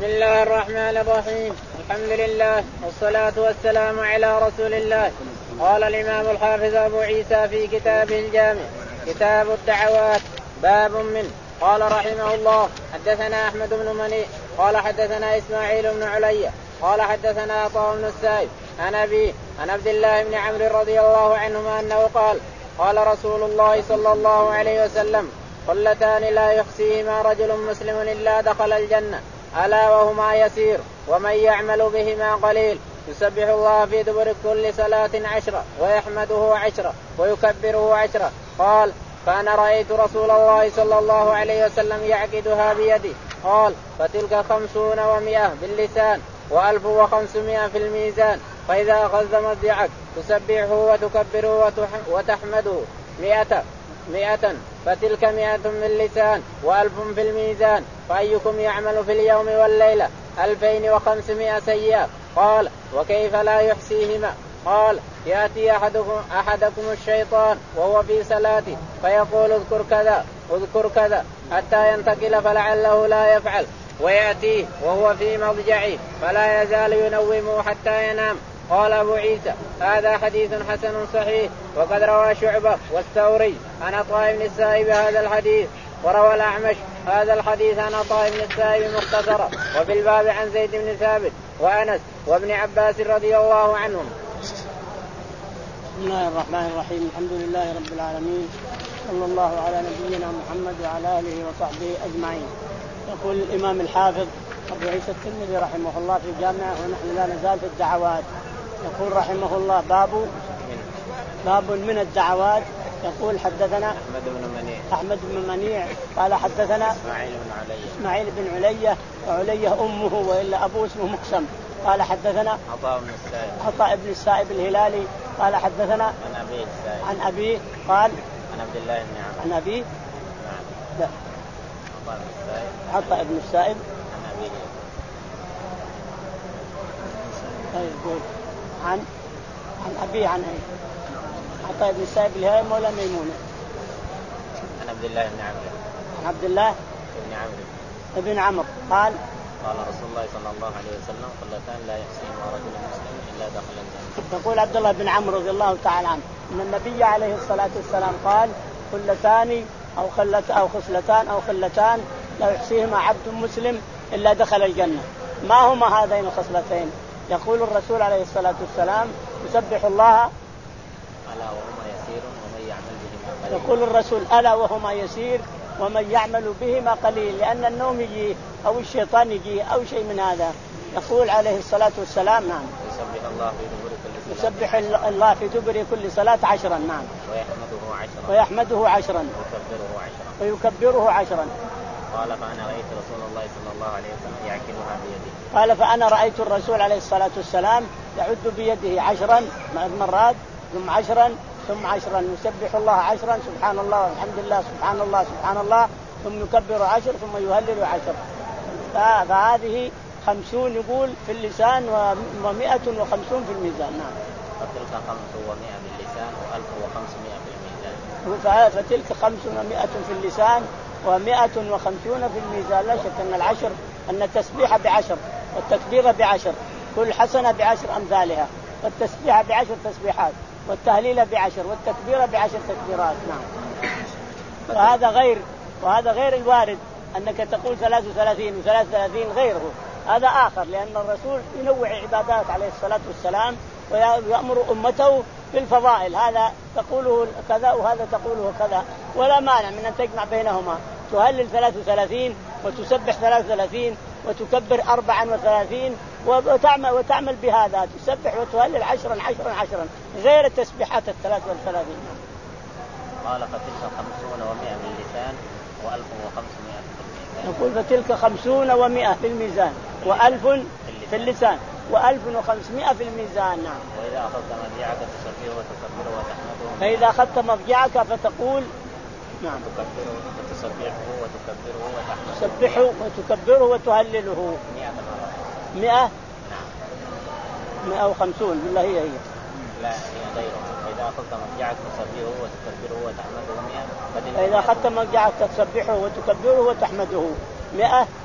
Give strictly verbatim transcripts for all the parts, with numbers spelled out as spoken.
بسم الله الرحمن الرحيم. الحمد لله والصلاة والسلام على رسول الله. قال الإمام الحافظ أبو عيسى في كتابه الجامع كتاب الدعوات باب من قال رحمه الله حدثنا أحمد بن مني قال حدثنا إسماعيل بن علي قال حدثنا عطاء بن السائب عن أبي عن عبد الله بن عمرو رضي الله عنهما أنه قال قال رسول الله صلى الله عليه وسلم قلتان لا يحصيهما رجل مسلم إلا دخل الجنة ألا وهما يسير ومن يعمل بهما قليل يسبح الله في دبر كل صلاة عشرة ويحمده عشرة ويكبره عشرة. قال فأنا رأيت رسول الله صلى الله عليه وسلم يعقدها بيده. قال فتلك خمسون ومئة باللسان وألف وخمسمائة في الميزان. فإذا أخذت مضجعك تسبحه وتكبره وتحمده مئة مئة فتلك مئة باللسان وألف في الميزان. فأيكم يعمل في اليوم والليلة ألفين وخمسمائة سيئة؟ قال وكيف لا يحصيهما؟ قال يأتي أحدكم, أحدكم الشيطان وهو في صلاته فيقول اذكر كذا اذكر كذا حتى ينتقل فلعله لا يفعل ويأتيه وهو في مضجعه فلا يزال ينومه حتى ينام. قال أبو عيسى هذا حديث حسن صحيح. وقد روى شعبة والثوري عن عطاء بن السائب هذا الحديث وروى الأعمش هذا الحديث عن عطاء بن السائب مختصرا وفي الباب عن زيد بن ثابت وأنس وابن عباس رضي الله عنهم. بسم الله الرحمن الرحيم. الحمد لله رب العالمين صلى الله على نبينا محمد وعلى آله وصحبه أجمعين. يقول الإمام الحافظ أبو عيسى الترمذي رحمه الله في جامعه ونحن لا نزال في الدعوات. يقول رحمه الله باب باب من الدعوات. يقول حدثنا أحمد بن منيع أحمد بن منيع قال حدثنا إسماعيل بن علي إسماعيل بن علية وعلية أمه وإلا أبوه اسمه مقسم. قال حدثنا عطاء بن السائب عطاء بن السائب الهلالي قال حدثنا عن أبي السائب عن أبيه قال عن عبد الله بن عمرو عن أبيه نعم لا عطاء بن السائب عطاء بن السائب عن أبيه يقول عن عن أبيه عن أيه عطاء بن السائب الهلالي مولى ميمونة عن عبد الله بن عمرو عن عبد الله بن عمرو ابن عمرو قال قال رسول الله صلى الله عليه وسلم قلتان لا يحصيهما رجل مسلم إلا دخل الجنة. يقول عبد الله بن عمرو رضي الله تعالى عنه أن النبي عليه الصلاة والسلام قال قلتان أو خلت أو خصلتان أو خلتان لا يحصيهما عبد مسلم إلا دخل الجنة. ما هما هذين الخصلتين؟ يقول الرسول عليه الصلاة والسلام يسبح الله ألا وهما يسير ومن يعمل بهما قليل. يقول الرسول ألا وهما يسير ومن يعمل بهما قليل لأن النوم يجيه أو الشيطان يجيه أو شيء من هذا. يقول عليه الصلاة والسلام نعم يسبح الله في دبر كل صلاة يسبح الله في دبر كل صلاة عشرا نعم ويحمده عشرا ويحمده عشرا ويكبره عشرا ويكبره عشرا. قال فأنا رأيت رسول الله صلى الله عليه وسلم يعقدها بيده. قال فأنا رأيت الرسول عليه الصلاة والسلام يعد بيده عشرا مرات ثم عشرا ثم عشرا يسبح الله عشرا سبحان الله والحمد لله سبحان الله سبحان الله ثم يكبر عشر ثم يهلل عشر. فهذه خمسون يقول في اللسان ومئة وخمسون في الميزان. نعم فتلك خمس ومئة باللسان وألف وخمسمائة في الميزان. فتلك خمس ومئة في اللسان ومئة وخمسون في الميزان. لا شك أن العشر أن التسبيح بعشر والتكبير بعشر كل حسنة بعشر أمثالها والتسبيح بعشر تسبيحات والتهليل بعشر والتكبير بعشر تكبيرات. نعم وهذا غير وهذا غير الوارد أنك تقول ثلاث وثلاثين وثلاث وثلاثين غيره هذا آخر لأن الرسول ينوع عبادات عليه الصلاة والسلام ويأمر أمته بالفضائل هذا تقوله كذا وهذا تقوله كذا ولا مانع من أن تجمع بينهما تهلل ثلاث وثلاثين وتسبح ثلاث وثلاثين وتكبر أربعا وثلاثين وتعمل, وتعمل بهذا تسبح وتهلل عشرا عشرا عشرا غير التسبيحات الثلاث والثلاثين. قال فتلك خمسون ومئة باللسان وألف وخمسمائة في الميزان. نقول فتلك خمسون ومئة في الميزان وألف في اللسان وألف وخمسمائة في الميزان. نعم وإذا أخذت مضجعك تسبحه وتكبره وتحمده. فإذا أخذت مضجعك فتقول نعم تكبره وتسبحه وتكبره وتحمده. تسبحه وتكبره وتهلله مئة مرة. مئة نعم مئة وخمسون بالله هي هي لا هي غيرها. فإذا أخذت مضجعك تسبحه وتكبره وتحمده مئة. فإذا أخذت مضجعك تسبحه وتكبره وتحمده مئة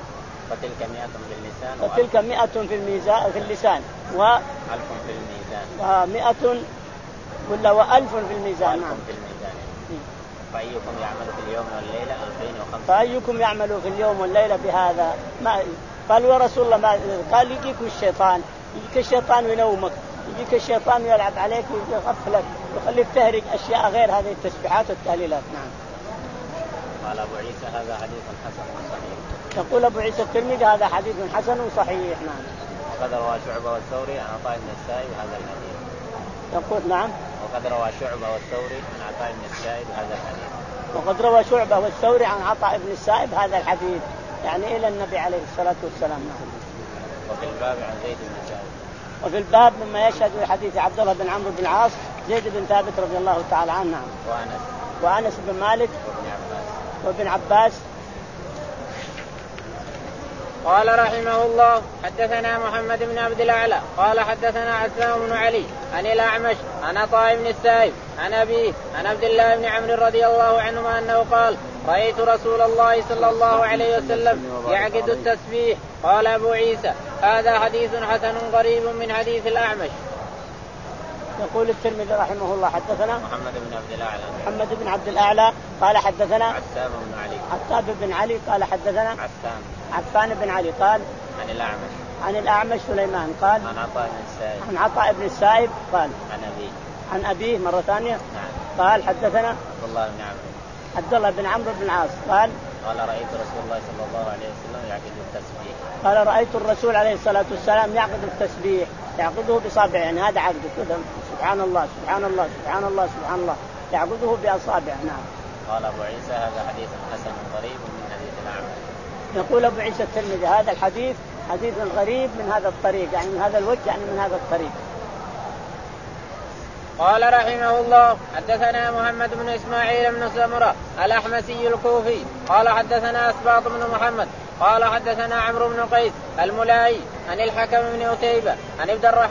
فتلك مئة باللسان فتلك مئة في الميزان في اللسان وألف في الميزان ومئة ولا وألف في الميزان. نعم. في الميزان. فأيكم يعمل في اليوم والليلة ألفين وخمسمائة فأيكم يعمل في اليوم والليلة بهذا ما قال ورسول الله ما قال يجيك الشيطان يجيك الشيطان وينومك يجيك الشيطان ويلعب عليك ويغفلك ويخليك تهرج أشياء غير هذه التسبيحات والتهليلات. نعم. قال أبو عيسى هذا حديث حسن صحيح. يقول أبو عيسى الترمذي هذا حديث حسن وصحيح. نعم. وقد روى شعبة والثوري عن عطاء بن السائب هذا الحديث. يقول نعم. وقد روى شعبة والثوري عن عطاء بن السائب هذا الحديث. وقد روى شعبة والثوري عن عطاء بن السائب هذا الحديث يعني إلى النبي عليه الصلاة والسلام. نعم. وفي الباب عن زيد بن ثابت. وفي الباب مما يشهد حديث عبد الله بن عمرو بن العاص زيد بن ثابت رضي الله تعالى عنه. نعم. وأنس. وأنس بن مالك وابن عباس. وابن عباس. قال رحمه الله حدثنا محمد بن عبد الأعلى قال حدثنا عثمان بن علي عن الأعمش عن عطاء بن السائب عن أبيه عن عبد الله بن عمرو رضي الله عنهما أنه قال رأيت رسول الله صلى الله عليه وسلم يعقد التسبيح. قال أبو عيسى هذا حديث حسن غريب من حديث الأعمش. يقول الترمذي رحمه الله حدثنا محمد بن عبد الأعلى محمد بن عبد الأعلى قال حدثنا عتاب بن علي عتاب بن علي قال حدثنا عفان عفان بن علي قال عن الأعمش عن الأعمش سليمان قال عن عطاء بن السائب عن عطاء بن السائب قال عن أبيه عن أبيه مرة ثانية. نعم. قال حدثنا عبد الله بن عمرو عبد الله بن عمرو بن العاص قال قال رأيت رسول الله صلى الله عليه وسلم يعقد التسبيح. قال رأيت الرسول عليه الصلاة والسلام يعقد التسبيح يعقده بصابعه يعني هذا عقده كذا سبحان الله سبحان الله سبحان الله سبحان الله يعقده بأصابعه. نعم. قال أبو عيسى هذا حديث حسن غريب من حديث الأعمش. يقول أبو عيسى الترمذي هذا الحديث حديث غريب من هذا الطريق يعني من هذا الوجه يعني من هذا الطريق. قال رحمه الله حدثنا محمد بن إسماعيل بن سمرة الأحمسي الكوفي قال حدثنا أسباط بن محمد قال حدثنا عمرو بن قيس الملائي عن الحكم بن عتيبة عن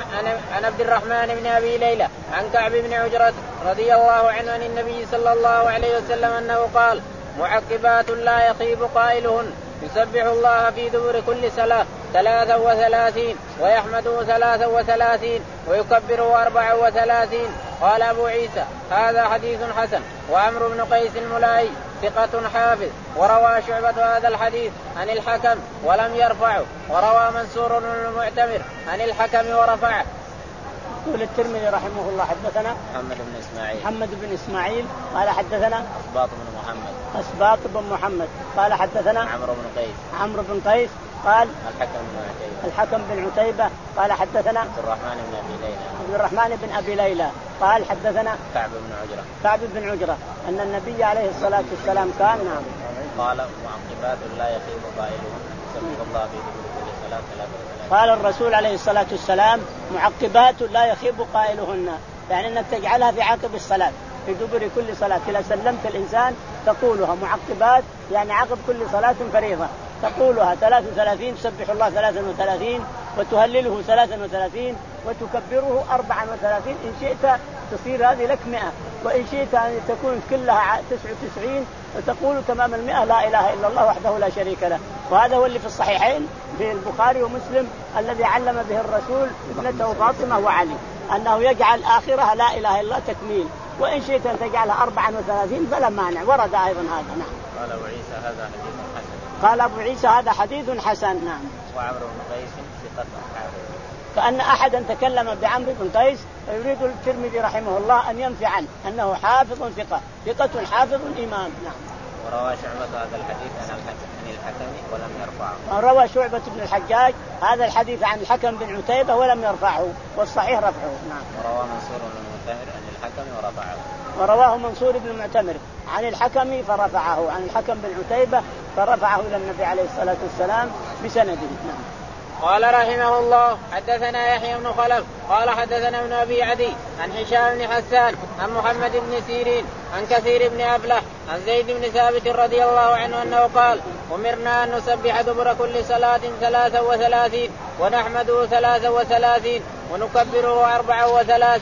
عبد الرحمن بن أبي ليلى عن كعب بن عجرة رضي الله عنه عن النبي صلى الله عليه وسلم أنه قال معقبات لا يخيب قائلهن يسبح الله في دبر كل صلاة ثلاثا وثلاثين ويحمده ثلاثا وثلاثين ويكبره أربعا وثلاثين. قال أبو عيسى هذا حديث حسن. وعمرو بن قيس الملائي ثقة حافظ وروى شعبة هذا الحديث عن الحكم ولم يرفعه وروى منصور بن المعتمر عن الحكم ورفعه. يقول الترمذي رحمه الله حدثنا محمد بن إسماعيل محمد بن إسماعيل قال حدثنا أسباط بن محمد أسباط بن محمد قال حدثنا عمرو بن قيس عمرو بن قيس قال الحكم بن عتيبة الحكم بن عتيبة قال حدثنا عبد الرحمن بن أبي ليلى عبد الرحمن بن أبي ليلى قال حدثنا كعب بن عجرة كعب بن عجرة أن النبي عليه الصلاة والسلام كان نعم قال معقبات لا يخيب قائلهن يسبح الله في دبر كل صلاة ثلاثة. قال الرسول عليه الصلاة والسلام معقبات لا يخيب قائلهن يعني أنك تجعلها في عقب الصلاة في دبر كل صلاة إذا سلمت الإنسان تقولها معقبات يعني عقب كل صلاة فريضة تقولها ثلاث وثلاثين تسبح الله ثلاثا وثلاثين وتهلله ثلاثا وثلاثين وتكبره أربعا وثلاثين إن شئت تصير هذه لك مئة وإن شئت أن تكون كلها تسع وتسعين وتقول تمام المئة لا إله إلا الله وحده لا شريك له. وهذا هو اللي في الصحيحين في البخاري ومسلم الذي علم به الرسول ابنته فاطمة وعلي أنه يجعل آخرها لا إله إلا الله تكميل وإن شئت أن تجعلها أربعا وثلاثين فلا مانع. ورد أيضا هذا. نعم. قال أبو عيسى هذا حديث حسن. قال أبو عيسى هذا حديث حسن. نعم. وعمرو بن قيس ثقة حافظ. فأن أحدا تكلم بعمرو بن قيس فيريد الترمذي رحمه الله أن ينفي عنه أنه حافظ ثقة ثقة حافظ إمام. نعم. وروى شعبة هذا الحديث عن الحكم ولم يرفعه. روى شعبة بن الحجاج هذا الحديث عن الحكم بن عتيبة ولم يرفعه والصحيح رفعه. نعم. وروى منصور بن المعتمر عن الحكم ورفعه. ورواه منصور بن المعتمر عن الحكم فرفعه عن الحكم بن عتيبة فرفعه إلى النبي عليه الصلاة والسلام بسنده. نعم. قال رحمه الله حدثنا يحيى بن خلف قال حدثنا ابن أبي عدي عن هشام بن حسان عن محمد بن سيرين عن كثير بن أفلح عن زيد بن ثابت رضي الله عنه أنه قال أمرنا أن نسبح دبر كل صلاة ثلاثا وثلاثين ونحمده ثلاثا وثلاثين ونكبره أربعا وثلاثين.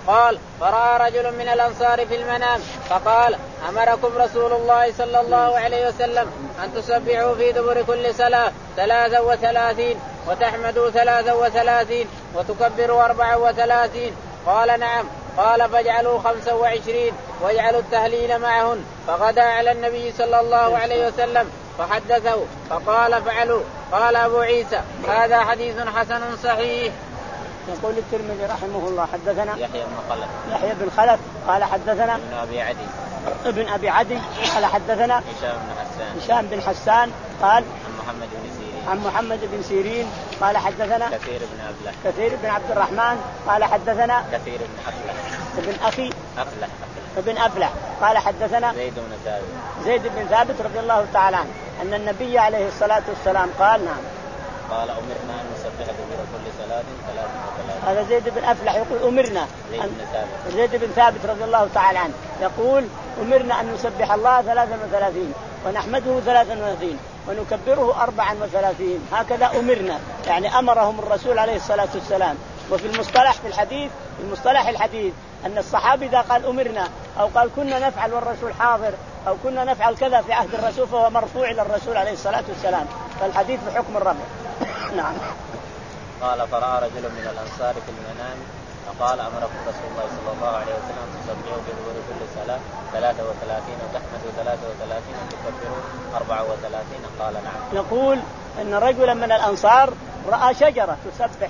قال فرأى رجل من الأنصار في المنام فقال أمركم رسول الله صلى الله عليه وسلم أن تسبحوا في دبر كل صلاة ثلاثا وثلاثين وتحمدوا ثلاثا وثلاثين وتكبروا أربعا وثلاثين. قال نعم. قال فاجعلوا خمسا وعشرين واجعلوا التهليل معهن. فغدا على النبي صلى الله عليه وسلم فحدثه فقال فعلوا. قال أبو عيسى هذا حديث حسن صحيح. يقول الترمذي رحمه الله حدثنا يحيى بن خلف يحيى بن خلف قال حدثنا ابن أبي عدي ابن أبي عدي قال حدثنا هشام بن حسان هشام بن حسان قال عن محمد بن سيرين عن محمد بن سيرين قال حدثنا كثير بن أفلح كثير بن عبد الرحمن قال حدثنا كثير بن أفلح ابن أخي أفلح ابن أفلح قال حدثنا زيد بن ثابت زيد بن ثابت رضي الله تعالى عنه أن النبي عليه الصلاة والسلام قال نعم قال أمرنا أن نسبح دبر كل صلاة ثلاثا وثلاثين. هذا زيد بن أفلح يقول أمرنا زيد بن ثابت زيد بن ثابت رضي الله تعالى عنه يقول أمرنا أن نسبح الله ثلاثا وثلاثين ونحمده ثلاثا وثلاثين ونكبره أربعا وثلاثين. هكذا أمرنا يعني أمرهم الرسول عليه الصلاة والسلام. وفي المصطلح في الحديث في المصطلح الحديث أن الصحابي إذا قال أمرنا أو قال كنا نفعل والرسول حاضر أو كنا نفعل كذا في عهد الرسول فهو مرفوع إلى الرسول عليه الصلاة والسلام. فالحديث بحكم الرفع. نعم. قال فرأى رجل من الأنصار في المنام فقال أمركم رسول الله صلى الله عليه وسلم تسبحوا في دبر كل صلاة ثلاثة وثلاثين وتحمدوا ثلاثة وثلاثين وتكبروا أربعة وثلاثين. قال نعم. يقول أن رجلا من الأنصار رأى شجرة تسبح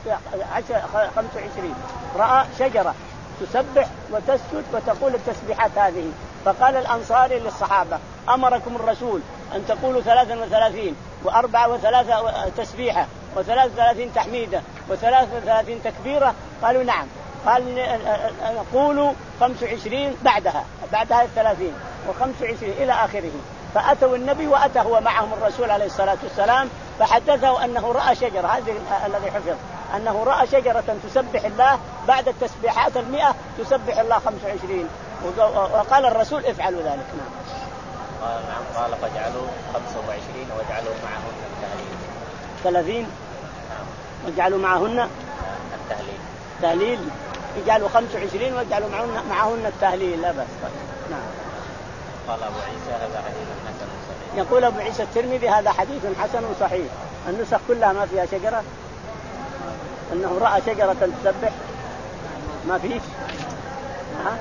خمسة وعشرين رأى شجرة تسبح وتسجد وتقول التسبيحات هذه. فقال الأنصاري للصحابة أمركم الرسول أن تقولوا ثلاثا وثلاثين وأربعة وثلاثة تسبيحة وثلاث وثلاثين تحميدة وثلاث وثلاثين تكبيرة. قالوا نعم. قال نقول خمس وعشرين بعدها بعدها الثلاثين وخمس وعشرين إلى آخره. فأتوا النبي وأتى هو معهم الرسول عليه الصلاة والسلام فحدثه أنه رأى شجرة هذا الذي حفظ أنه رأى شجرة تسبح الله بعد التسبيحات المئة تسبح الله خمس وعشرين. وقال الرسول افعلوا ذلك. نعم. قال نعم. قال فاجعلوا خمسة وعشرين واجعلوا معهن التهليل ثلاثين. نعم. واجعلوا معهن التهليل تهليل يجعلوا خمسة وعشرين واجعلوا معهن معهن التهليل لا بس. نعم. قال أبو عيسى هذا حديث حسن صحيح. يقول أبو عيسى الترمذي هذا حديث حسن صحيح. النسخ كلها ما فيها شجرة أنه رأى شجرة تسبح ما فيش ها؟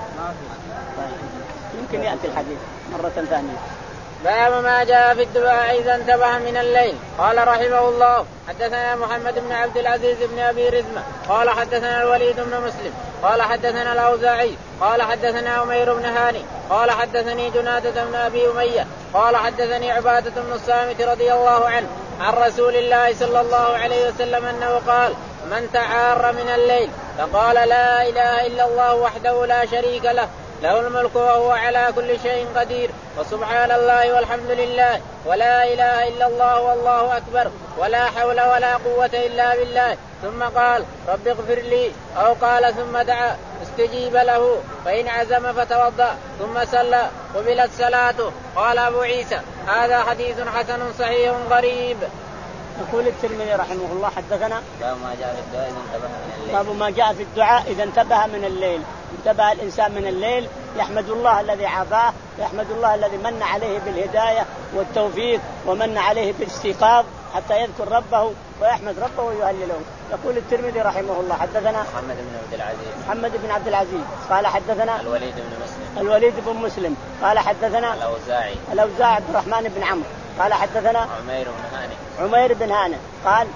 يمكن يأتي الحديث مرة ثانية. باب ما جاء في الدعاء إذا انتبه من الليل. قال رحمه الله حدثنا محمد بن عبد العزيز بن أبي رزمة قال حدثنا الوليد بن مسلم قال حدثنا الأوزاعي قال حدثنا عمير بن هاني قال حدثني جنادة بن أبي أمية قال حدثني عبادة بن الصامت رضي الله عنه عن رسول الله صلى الله عليه وسلم أنه قال من تعار من الليل فقال لا إله إلا الله وحده لا شريك له له الملك وهو على كل شيء قدير وسبحان الله والحمد لله ولا إله إلا الله والله أكبر ولا حول ولا قوة إلا بالله ثم قال رب اغفر لي أو قال ثم دعا استجيب له فإن عزم فتوضأ ثم صلى قبلت صلاته. قال أبو عيسى هذا حديث حسن صحيح غريب. يقول الترمذي رحمه الله حدثنا باب ما جاء في الدعاء إذا انتبه من الليل. باب ما جاء في الدعاء إذا انتبه من الليل. انتبه الإنسان من الليل يحمد الله الذي عافاه يحمد الله الذي من عليه بالهداية والتوفيق ومن عليه بالاستيقاظ حتى يذكر ربه ويحمد ربه ويهلله. يقول الترمذي رحمه الله حدثنا محمد بن عبد العزيز محمد بن عبد العزيز قال حدثنا الوليد بن مسلم الوليد بن مسلم قال حدثنا الأوزاعي الأوزاعي عبد الرحمن بن عمرو قال حدثنا عمير بن هاني عمير بن هاني قال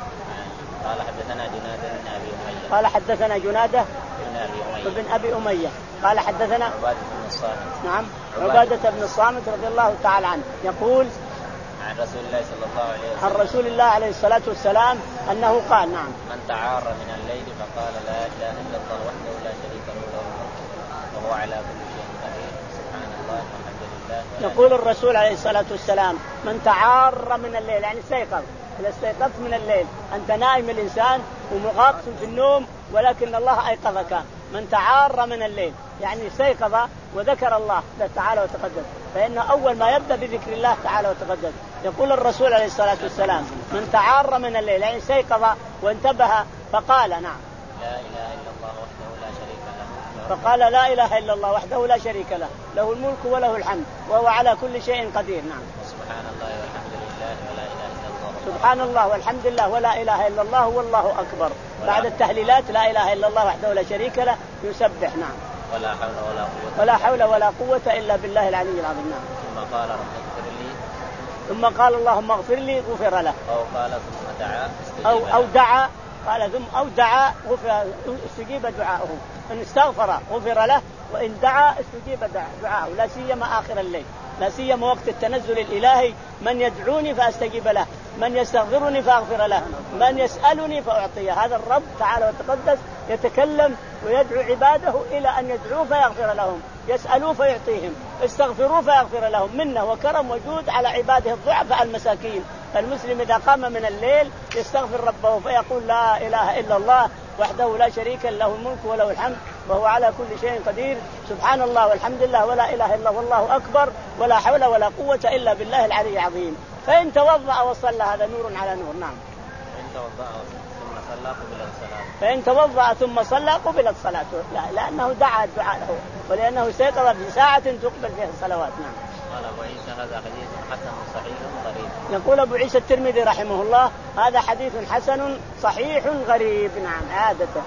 قال حدثنا جنادة بن أبي أمية قال حدثنا جنادة بن أبي أمية بن أبي أمية قال حدثنا عبادة بن الصامت نعم عبادة بن الصامت رضي الله تعالى عنه يقول عن رسول الله صلى الله عليه وسلم عن رسول الله عليه الصلاة والسلام أنه قال نعم من تعار من الليل فقال لا إله إلا الله وحده لا شريك له له الملك وهو على كل شيء قدير سبحان الله والحمد لله. يقول الرسول عليه الصلاة والسلام من تعار من الليل يعني استيقظ إذا استيقظت من الليل أنت نائم الإنسان ومغاطس في النوم ولكن الله أيقظك. من تعار من الليل يعني استيقظ وذكر الله تعالى وتقدس فإنه أول ما يبدأ بذكر الله تعالى وتقدس. يقول الرسول عليه الصلاة والسلام من تعار من الليل يعني استيقظ وانتبه فقال نعم لا إله إلا الله وحده لا شريك له فقال لا إله إلا الله وحده لا شريك له، له الملك وله الحمد وهو على كل شيء قدير. نعم. سبحان الله والحمد لله ولا إله إلا الله. سبحان الله والحمد لله ولا إله إلا الله والله أكبر. بعد التهليلات لا إله إلا الله وحده لا شريك له يسبح. نعم. ولا حول ولا قوة ولا حول ولا قوة إلا بالله العلي العظيم. نعم. ثم قال رب اغفر لي، ثم قال اللهم اغفر لي غفر له. أو قال ثم دعا أو أو دعا قال ثم أو دعا غفر استجيب دعاءه. إن استغفر غفر له، وإن دعا استجيب دعاءه، لا سيما آخر الليل، لا سيما وقت التنزل الإلهي. من يدعوني فأستجيب له، من يستغفرني فأغفر له، من يسألني فأعطيه. هذا الرب تعالى وتقدس يتكلم ويدعو عباده إلى أن يدعوه فيغفر لهم، يسألوه فيعطيهم، استغفروه فيغفر لهم. منه وكرم وجود على عباده الضعفاء المساكين. المسلم إذا قام من الليل يستغفر ربه فيقول لا إله إلا الله وحده لا شريك له، الملك وله الحمد وهو على كل شيء قدير. سبحان الله والحمد لله ولا إله إلا والله أكبر ولا حول ولا قوة إلا بالله العلي العظيم. فإن توضأ وصلى هذا نور على نور. نعم. فإن توضأ ثم صلى قبلت صلاته. فإن توضأ ثم صلى قبلت صلاته، لا لأنه دعا الدعاء له ولأنه سيقظ في ساعة تقبل فيها الصلوات. نعم. قال أبو عيسى هذا حديث حسن صحيح غريب. يقول أبو عيسى الترمذي رحمه الله هذا حديث حسن صحيح غريب. نعم. عادته.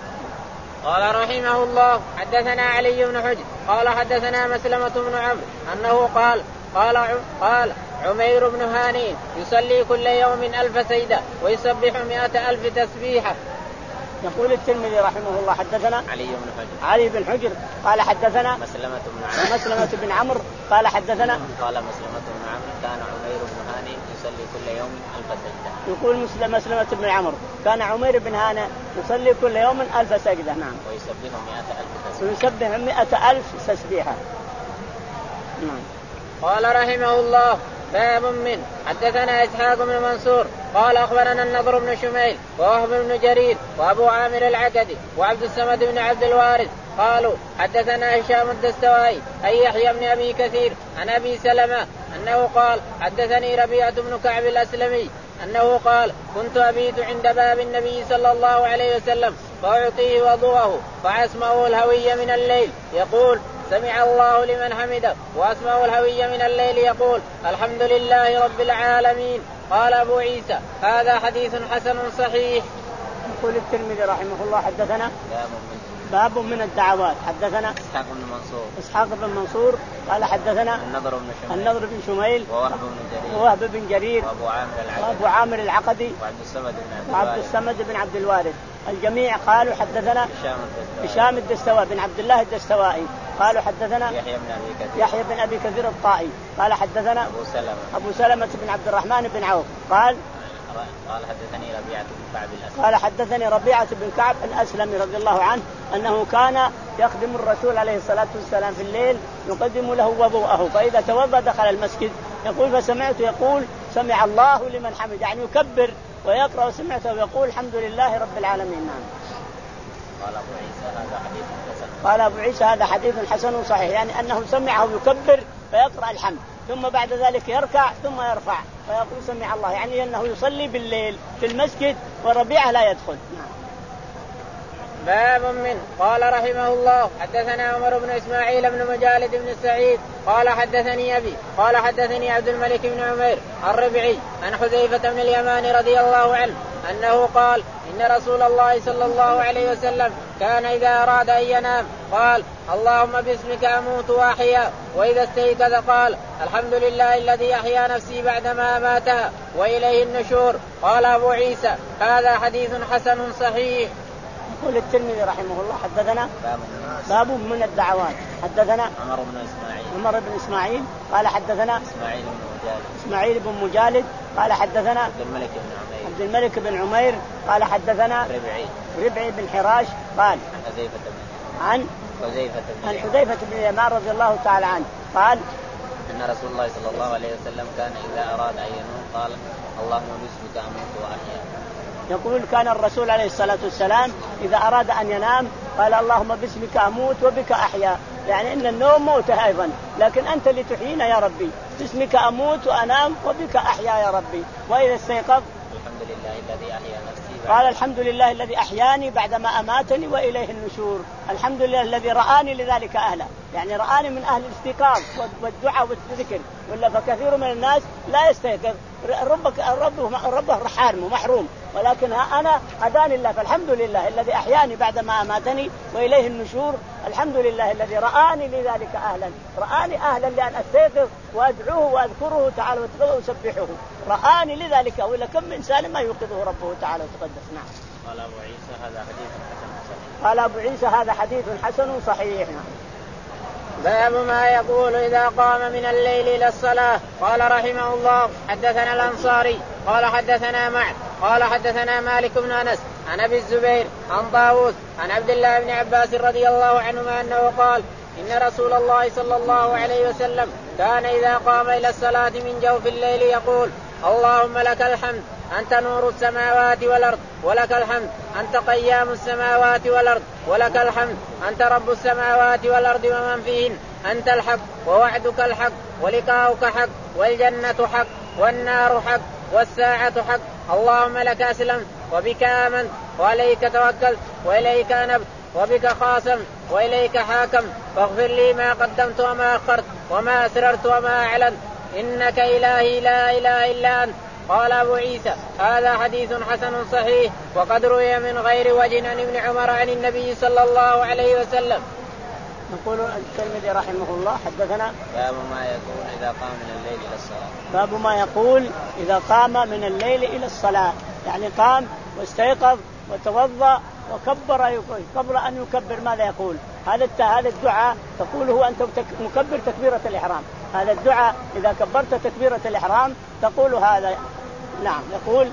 قال رحمه الله حدثنا علي بن حجر قال حدثنا مسلمة بن عمرو أنه قال قال قال عمير بن هاني يصلي كل يوم ألف سيدة ويسبح مئة ألف تسبيحة. يقول الترمذي رحمه الله حدثنا علي بن حجر علي بن حجر قال حدثنا مسلمة بن عمرو مسلمة بن عمرو قال حدثنا قال مسلمة بن عمرو كان عمير بن هاني يصلي كل يوم ألف سجدة. يقول مسلم مسلمة بن عمرو كان عمير بن هاني يصلي كل يوم ألف سجدة. نعم. ويسبح مئة ألف تسبيحة. ويسبح مئة ألف تسبيحة. نعم. قال رحمه الله باب من حدثنا إسحاق بن منصور قال أخبرنا النضر بن شميل ووهب بن جرير وأبو عامر العقدي وعبد الصمد بن عبد الوارث قالوا حدثنا هشام الدستوائي أي يحيى بن أبي كثير عن أبي سلمة أنه قال حدثني ربيعة بن كعب الأسلمي أنه قال كنت أبيت عند باب النبي صلى الله عليه وسلم فأعطيه وضوءه فأسمعه الهوي من الليل يقول سمع الله لمن حمده، وأسمعه الهوي من الليل يقول الحمد لله رب العالمين. قال أبو عيسى هذا حديث حسن صحيح. يقول الترمذي رحمه الله حدثنا باب من الدعوات حدثنا إسحاق بن منصور إسحاق بن منصور قال حدثنا النضر بن شميل النضر بن شميل ووهب بن جرير ووهب بن جرير وأبو عامر العقدي وأبو عامر العقدي وعبد الصمد بن وعبد الصمد بن عبد الوارث. الجميع قالوا حدثنا هشام الدستوائي بن عبد الله الدستوائي قالوا حدثنا يحيى بن أبي كثير يحيى بن أبي كثير الطائي قال حدثنا أبو سلمة أبو سلمة بن عبد الرحمن بن عوف قال قال حدثني ربيعة بن كعب الأسلمي قال حدثني ربيعة بن كعب الأسلمي رضي الله عنه أنه كان يخدم الرسول عليه الصلاة والسلام في الليل يقدم له وضوءه، فإذا توضأ دخل المسجد يقول فسمعت يقول سمع الله لمن حمد، يعني يكبر ويقرأ وسمعته ويقول الحمد لله رب العالمين. نعم. قال أبو عيسى هذا حديث حسن قال أبو عيسى هذا حديث حسن صحيح، يعني أنه سمعه يكبر فيقرأ الحمد ثم بعد ذلك يركع ثم يرفع فيقول سمع الله، يعني أنه يصلي بالليل في المسجد وربيعة لا يدخل. نعم. باب من قال رحمه الله حدثنا عمر بن إسماعيل بن مجالد بن سعيد قال حدثني أبي قال حدثني عبد الملك بن عمير الربعي عن حذيفة بن اليمان رضي الله عنه أنه قال إن رسول الله صلى الله عليه وسلم كان إذا أراد أن ينام قال اللهم باسمك أموت وأحيا، وإذا استيقظ قال الحمد لله الذي أحيا نفسي بعدما أماتها وإليه النشور. قال أبو عيسى هذا حديث حسن صحيح. يقول الترمذي رحمه الله حدثنا باب من الدعوات حدثنا عمر بن إسماعيل عمر بن إسماعيل قال حدثنا إسماعيل بن مجالد إسماعيل بن مجالد قال حدثنا عبد الملك بن عمير عبد الملك بن عمير قال حدثنا ربعي ربعي بن حراش قال عن حذيفة بن عن حذيفة بن عن حذيفة بن اليمان رضي الله تعالى عنه قال إن رسول الله صلى الله عليه وسلم كان إذا أراد أن ينام قال اللهم باسمك أموت وأحيا. يقول كان الرسول عليه الصلاة والسلام إذا أراد أن ينام قال اللهم باسمك أموت وبك أحيا، يعني إن النوم موته أيضا لكن أنت اللي تحيينا يا ربي، باسمك أموت وأنام وبك أحيا يا ربي. وإذا استيقظ الحمد لله الذي أحيا نفسي قال الحمد لله الذي أحياني بعدما أماتني وإليه النشور. الحمد لله الذي رآني لذلك أهلا، يعني رآني من أهل الاستيقاظ والدعاء والذكر، ولا فكثير من الناس لا يستيقظ، ربك ربه ربه رحارم ومحروم، ولكن أنا هداني الله، فالحمد لله الذي أحياني بعدما أماتني وإليه النشور. الحمد لله الذي رآني لذلك أهلا، رآني أهلا لأن أستيقظ وأدعوه وأذكره تعالى وأسبحه، رآني لذلك. ولا كم إنسان ما يوقظه ربه تعالى وتقدس. نعم. قال أبو عيسى هذا حديث حسن صحيح. قال أبو عيسى هذا حديث حسن صحيح. نعم. باب ما يقول إذا قام من الليل إلى الصلاة. قال رحمه الله حدثنا الأنصاري قال حدثنا معد قال حدثنا مالك بن أنس عن أبي الزبير عن طاووس عن عبد الله بن عباس رضي الله عنهما أنه قال إن رسول الله صلى الله عليه وسلم كان إذا قام إلى الصلاة من جوف الليل يقول اللهم لك الحمد أنت نور السماوات والأرض ولك الحمد أنت قيام السماوات والأرض ولك الحمد أنت رب السماوات والأرض ومن فيهن أنت الحق ووعدك الحق ولقاؤك حق والجنة حق والنار حق والساعة حق اللهم لك أسلمت وبك آمنت وعليك توكلت وإليك أنبت وبك خاصمت وإليك حاكمت فاغفر لي ما قدمت وما أخرت وما أسررت وما أعلنت إنك إلهي لا إله إلا أنت. قال أبو عيسى هذا حديث حسن صحيح وقد روي من غير وجه عن ابن عمر عن النبي صلى الله عليه وسلم. يقول الترمذي رحمه الله حدثنا باب ما يقول إذا قام من الليل إلى الصلاة. باب ما يقول إذا قام من الليل إلى الصلاة، يعني قام واستيقظ وتوضأ وكبر قبل أن يكبر ماذا يقول؟ هذا هذا الدعاء تقوله أنت مكبر تكبيرة الإحرام. هذا الدعاء إذا كبرت تكبيرة الإحرام تقول هذا. نعم. يقول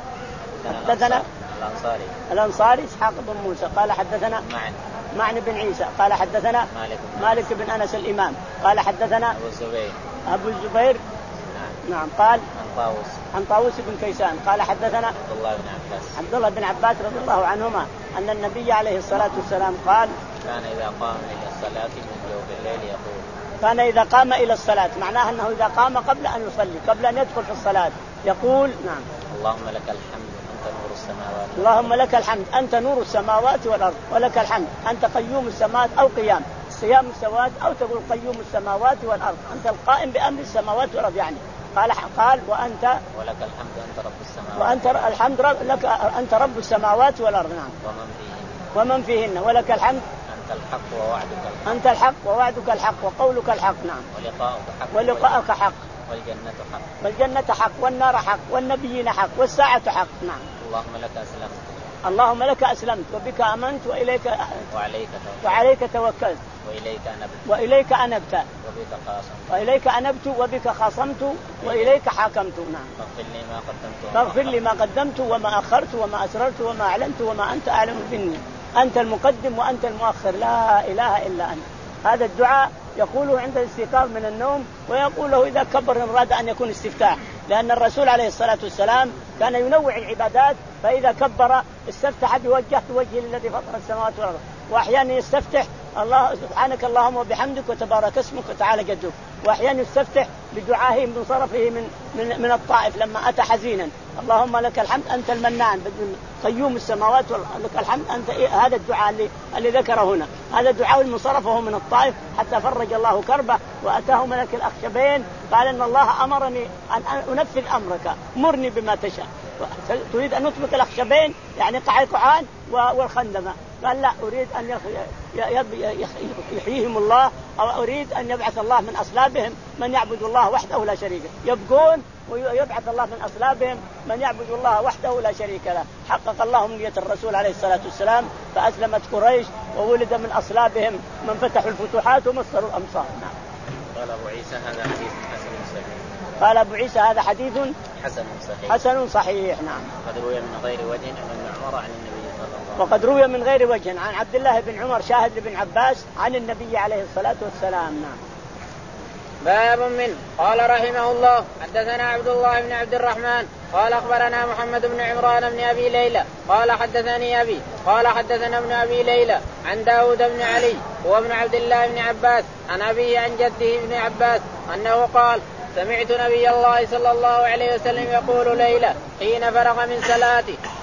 حدثنا الأنصاري الأنصاري إسحاق بن موسى قال حدثنا معن معن بن عيسى قال حدثنا مالك, مالك بن أنس الإمام قال حدثنا أبو الزبير أبو الزبير نعم, نعم. قال عن طاووس عن طاووس بن كيسان قال حدثنا عبد الله بن عباس عبد الله بن عباس رضي الله عنهما أن النبي عليه الصلاة والسلام قال كان إذا قام إلى الصلاة من جوف الليل يقول كان إذا قام إلى الصلاة، معناه أنه إذا قام قبل أن يصلي قبل أن يدخل في الصلاة يقول نعم اللهم لك الحمد أنت نور السماوات اللهم لك الحمد أنت نور السماوات والأرض ولك الحمد أنت قيوم السماوات أو قيام قيام السماوات أو تقول قيوم السماوات والأرض أنت القائم بأمر السماوات والأرض. يعني قال قال وأنت ولك الحمد أنت رب السماوات وأنت الحمد رب لك أنت رب السماوات والأرض. نعم. ومن فيهن ومن فيهن ولك الحمد أنت الحق ووعدك الحق أنت الحق ووعدك الحق وقولك الحق. نعم. ولقاؤك حق ولقاؤك حق والجنة حق والجنة حق والنار حق والنبيين حق والساعة حق. نعم. اللهم لك أسلمت اللهم لك أسلمت وبك آمنت وإليك وعليك توكلت وعليك توكلت وإليك أنبت وإليك أنبت وبك خاصمت وإليك أنبت وبك خاصمت وإليك حاكمت. نعم. فاغفر لي ما قدمت فاغفر لي ما قدمت وما أخرت وما أسررت وما أعلنت وما أنت أعلم مني أنت المقدم وأنت المؤخر لا إله إلا أنت. هذا الدعاء يقوله عند الاستيقاظ من النوم ويقوله إذا كبر إن أراد أن يكون استفتاح، لأن الرسول عليه الصلاة والسلام كان ينوع العبادات، فإذا كبر استفتح بوجهه بوجه الذي فطر السماوات والأرض، وأحيانا يستفتح الله سبحانك اللهم وبحمدك وتبارك اسمك وتعالى جدك، وأحيانا يستفتح بدعائه من صرفه من من من الطائف لما أتى حزينا اللهم لك الحمد أنت المنان قيوم السماوات لك الحمد أنت إيه. هذا الدعاء اللي اللي ذكره هنا هذا دعاء المصرفه من الطائف حتى فرج الله كربه وأتاه ملك الأخشبين قال إن الله أمرني أن أنفذ أمرك مرني بما تشاء. تريد أن نطبق الأخشبين يعني قعقعان والخندمة، قال لا أريد أن يحييهم الله أو أريد أن يبعث الله من أصلابهم من يعبد الله وحده لا شريك له، يبقون ويبعث الله من أصلابهم من يعبد الله وحده لا شريك له. حقق الله أمنية الرسول عليه الصلاة والسلام فأسلمت قريش وولد من أصلابهم من فتحوا الفتوحات ومصروا الأمصار. نعم. قال أبو عيسى هذا حديث حسن صحيح. قال أبو عيسى هذا حديث حسن صحيح. حسن صحيح. نعم. وقد روي من غير وجه عن ابن عمر عن النبي صلى الله عليه وسلم. وقد روي من غير وجه عن عبد الله بن عمر شاهد بن عباس عن النبي عليه الصلاة والسلام. نعم. باب من قال رحمه الله حدثنا عبد الله بن عبد الرحمن قال أخبرنا محمد بن عمران بن أبي ليلى قال حدثني أبي قال حدثنا ابن أبي ليلى عن داود بن علي هو ابن عبد الله بن عباس عن أبيه عن جده ابن عباس أنه قال سمعت نبي الله صلى الله عليه وسلم يقول ليلة حين فرغ من صلاته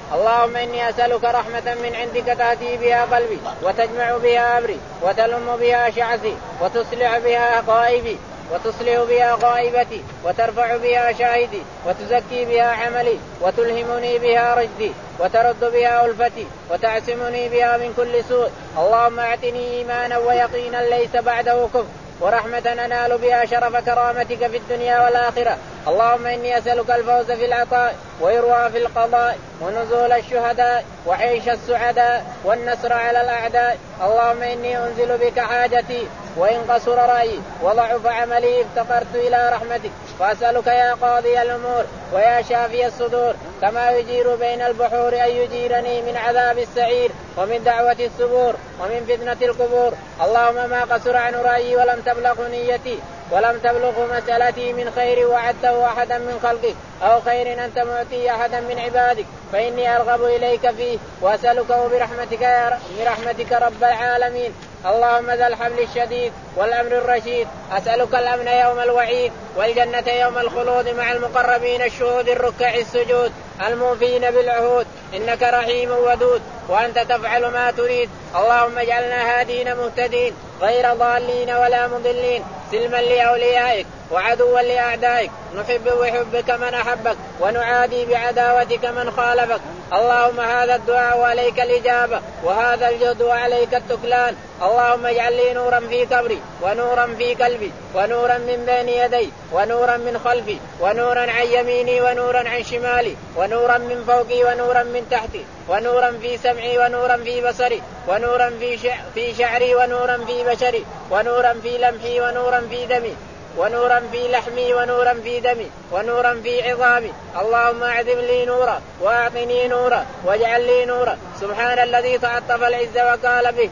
اللهم إني أسألك رحمة من عندك تهدي بها قلبي وتجمع بها أمري وتلم بها شعثي وتصلح بها غائبي وتصلح بها غائبتي وترفع بها شاهدي وتزكي بها عملي وتلهمني بها رشدي وترد بها ألفتي وتعصمني بها من كل سوء. اللهم أعطني إيمانا ويقينا ليس بعده كفر ورحمة أنال بها شرف كرامتك في الدنيا والآخرة. اللهم إني أسألك الفوز في العطاء ويروى في القضاء ونزول الشهداء وعيش السعداء والنصر على الأعداء. اللهم إني أنزل بك حاجتي وإن قصر رأيي وضعف عملي افتقرت إلى رحمتك فأسألك يا قاضي الأمور ويا شافي الصدور كما يجير بين البحور أن يجيرني من عذاب السعير ومن دعوة السبور ومن فتنة القبور. اللهم ما قصر عن رأيي ولم تبلغ نيتي ولم تبلغ مسألتي من خير وعدته أحدا من خلقك أو خير أنت معطي أحدا من عبادك فإني أرغب إليك فيه وأسألك برحمتك يا برحمتك رب العالمين. اللهم ذا الحبل الشديد والأمر الرشيد أسألك الأمن يوم الوعيد والجنة يوم الخلود مع المقربين الشهود الركع السجود الموفين بالعهود إنك رحيم ودود وأنت تفعل ما تريد. اللهم اجعلنا هادين مهتدين غير ضالين ولا مضلين سلما لأوليائك وعدوا لأعدائك نحب بحبك من أحبك ونعادي بعداوتك من خالفك. اللهم هذا الدعاء وعليك الإجابة وهذا الجهد وعليك التكلان. اللهم اجعل لي نورا في قبري ونورا في قلبي ونورا من بين يدي ونورا من خلفي ونورا عن يميني ونورا عن شمالي ونورا من فوقي ونورا من تحتي ونورا في سمعي ونورا في بصري ونورا في, شع... في شعري ونورا في بشري ونورا في لمحي ونورا في دمي ونورا في لحمي ونورا في دمي ونورا في عظامي. اللهم أعظم لي نورا وأعطني نورا واجعل لي نورا. سبحان الذي تعطف العز وقال به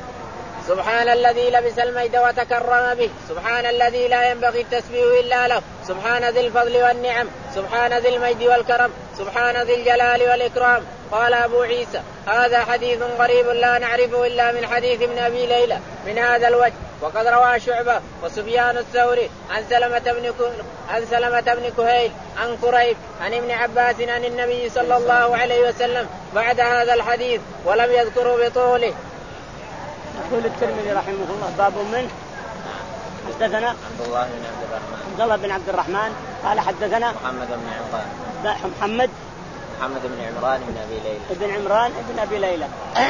سبحان الذي لبس المجد وتكرم به سبحان الذي لا ينبغي التسبيح إلا له سبحان ذي الفضل والنعم سبحان ذي المجد والكرم سبحان ذي الجلال والإكرام. قال أبو عيسى هذا حديث غريب لا نعرفه إلا من حديث ابن أبي ليلى من هذا الوجه. وقد روى شعبة وسفيان الثوري عن سلمة بن عن سلمة بن كهيل عن قريب عن ابن عباس عن النبي صلى الله عليه وسلم بعد هذا الحديث ولم يذكره بطوله. يقول الترمذي رحمه الله باب منه حدثنا عبد الله بن عبد الرحمن عبد الله بن عبد الرحمن قال حدثنا محمد بن عمران محمد محمد بن عمران بن أبي ليلى ابن عمران بن أبي ليلى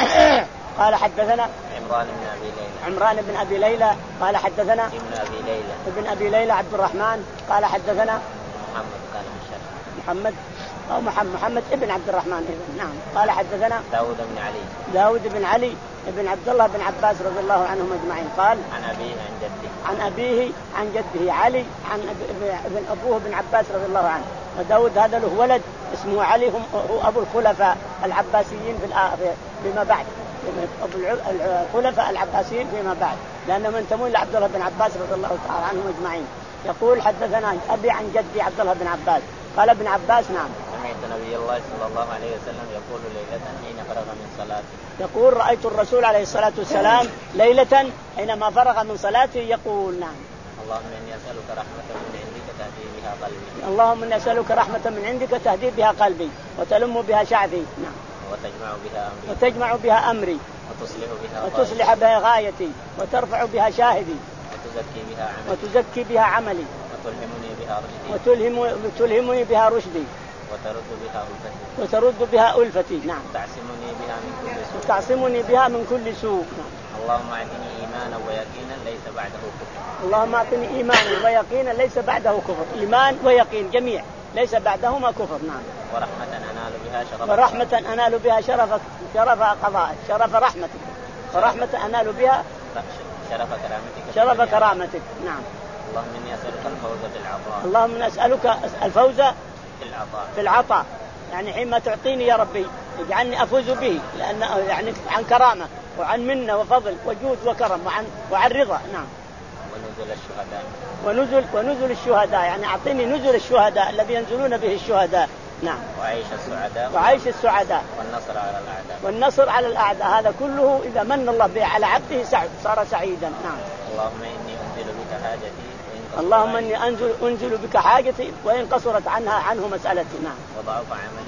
قال حدثنا عمران بن أبي ليلى عمران بن أبي ليلى قال حدثنا ابن أبي ليلى ابن أبي ليلى عبد الرحمن قال حدثنا محمد قال محمد أو محمد محمد ابن عبد الرحمن نعم قال حدثنا داود بن علي داود بن علي ابن عبد الله بن عباس رضي الله عنهم أجمعين قال عن أبيه عن جده عن أبيه عن جده علي عن ابن أبوه بن عباس رضي الله عنه. وداود هذا له ولد اسمه علي هم هو أبو الخلفاء العباسيين في فيما بعد أبو الخلفاء العباسيين فيما بعد لأنهم ينتمون لعبد الله بن عباس رضي الله تعالى عنهم أجمعين. يقول حدثنا أبي عن جدي عبد الله بن عباس قال ابن عباس نعم سمعت نبي الله صلى الله عليه وسلم يقول ليلة حين فرغ من صلاته يقول رأيت الرسول عليه الصلاة والسلام ليلة حينما فرغ من صلاته يقول نعم اللهم إني أسألك رحمة من عندك تهدي بها قلبي اللهم إني أسألك رحمة من عندك تهدي بها قلبي وتلم بها شعثي نعم وتجمع بها أمري وتجمع بها أمري وتصلح بها وتصلح بها غايتي وترفع بها شاهدي وتزكي بها عملي وتزكي بها عملي وتلهمني بها رشدي وتلهم وتلهمني بها رشدي وترد بها ألفتي وترد بها ألفتي نعم تعصمني بها من كل سوء تعصمني بها من كل سوء نعم. اللهم أعطني إيمانا ويقينا ليس بعده كفر اللهم أعطني إيمانا ويقينا ليس بعده كفر إيمان ويقين جميع ليس بعدهما كفر نعم. ورحمة أنال بها شرف ورحمة أنال بها شرف شرف قضاء شرف رحمتك ورحمة أنال بها شرف كرامتك شرف كرامتك نعم. اللهم إني أسألك الفوز بالعطاء اللهم أسألك الفوز في العطاء في العطاء يعني حينما تعطيني يا ربي اجعلني أفوز به لأن يعني عن كرامة وعن منة وفضل وجود وكرم وعن وعن رضا نعم. ونزل الشهداء ونزل ونزل الشهداء يعني أعطيني نزل الشهداء الذي ينزلون به الشهداء نعم. وعيش السعداء وعيش السعداء والنصر على الأعداء والنصر على الأعداء هذا كله إذا من الله به على عبده سعد صار سعيدا نعم. اللهم إني أنزل بك حاجتي اللهم إني أنزل أنزل بك حاجتي وإن قصرت عنها عنه مسألتي نعم. وضعف عملي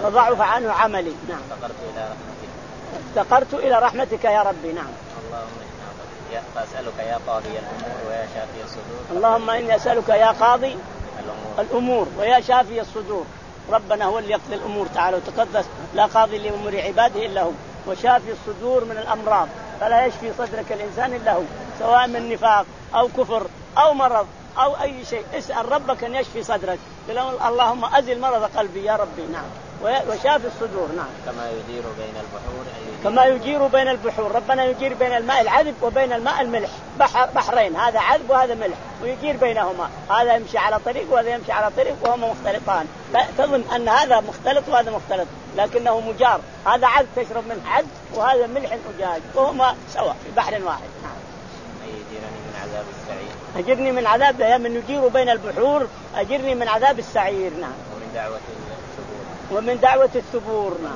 وضعف عنه عملي. نعم. افتقرت إلى رحمتك افتقرت إلى رحمتك يا ربي. نعم. اللهم أسألك يا قاضي الأمور ويا شافي الصدور. اللهم إني أسألك يا قاضي الأمور, الأمور ويا شافي الصدور. ربنا هو اللي يقضي الأمور تعالى وتقدس، لا قاضي لأمور عباده إلا هو، وشافي الصدور من الأمراض، فلا يشفي صدرك الإنسان إلا هو، سواء من نفاق أو كفر أو مرض أو أي شيء. اسأل ربك أن يشفي صدرك. اللهم أزل مرض قلبي يا ربي. نعم. وشافي الصدور. نعم. كما يجير بين البحور كما يجير بين البحور. ربنا يجير بين الماء العذب وبين الماء الملح، بحر بحرين، هذا عذب وهذا ملح، ويجير بينهما، هذا يمشي على طريق وهذا يمشي على طريق وهما مختلطان، تظن أن هذا مختلط وهذا مختلط لكنه مجار، هذا عذب تشرب منه عذب وهذا ملح أجاج وهما سوا في بحر واحد. نعم. أجرني من عذاب السعير. أجرني من عذاب يا من يجير بين البحور، أجرني من عذاب السعير. نعم. ومن دعوة الثبور. ومن دعوة الثبور. نعم.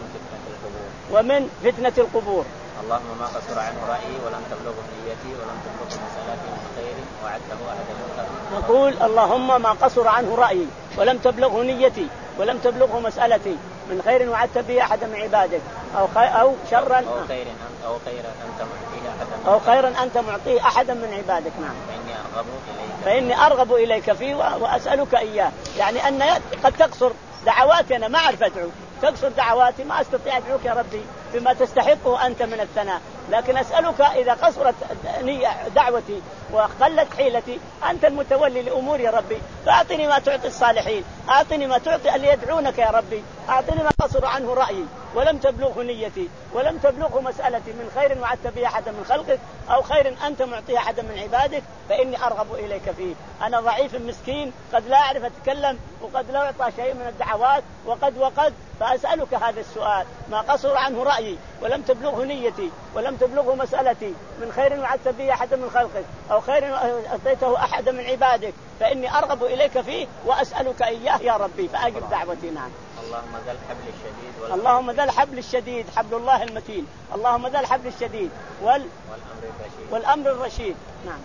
ومن فتنة القبور. اللهم ما قصر عنه رأيي ولم تبلغه نيتي ولم تبلغه مسألتي من خير وعدته أحدا من خير. نقول اللهم ما قصر عنه رأيي ولم تبلغه نيتي ولم تبلغه مسألتي من خير وعدت به أحدا من عبادك أو أو شرا أو خير أو خيرا أنت معطيه أحدا أو خيرا أنت معطيه أحدا من عبادك. نعم. فإني أرغب إليك فإني أرغب إليك فيه وأسألك إياه. يعني أن قد تقصر دعواتي، أنا ما أعرف أدعو، تقصر دعواتي ما أستطيع أدعوك يا ربي بما تستحقه أنت من الثناء، لكن أسألك إذا قصرت دعوتي وقلت حيلتي أنت المتولي لأمور يا ربي، فأعطني ما تعطي الصالحين، أعطني ما تعطي اللي يدعونك يا ربي، أعطني ما قصر عنه رأيي ولم تبلغه نيتي ولم تبلغه مسألتي من خير وعدت به أحدا من خلقك أو خير أنت معطيه أحدا من عبادك، فإني أرغب إليك فيه. أنا ضعيف مسكين قد لا أعرف أتكلم وقد لا أعطى شيء من الدعوات وقد وقد، فأسألك هذا السؤال، ما قصر عنه رأيي ولم تبلغه نيتي ولم تبلغه مسألتي من خير وعدت به أحدا من خلقك أو خير أعطيته أحدا من عبادك، فإني أرغب إليك فيه وأسألك إياه يا ربي فأجب دعوتي. نعم. اللهم ذا الحبل الشديد اللهم ذا الحبل الشديد حبل الله المتين، اللهم ذا الحبل الشديد وال... والأمر الرشيد والأمر الرشيد. نعم.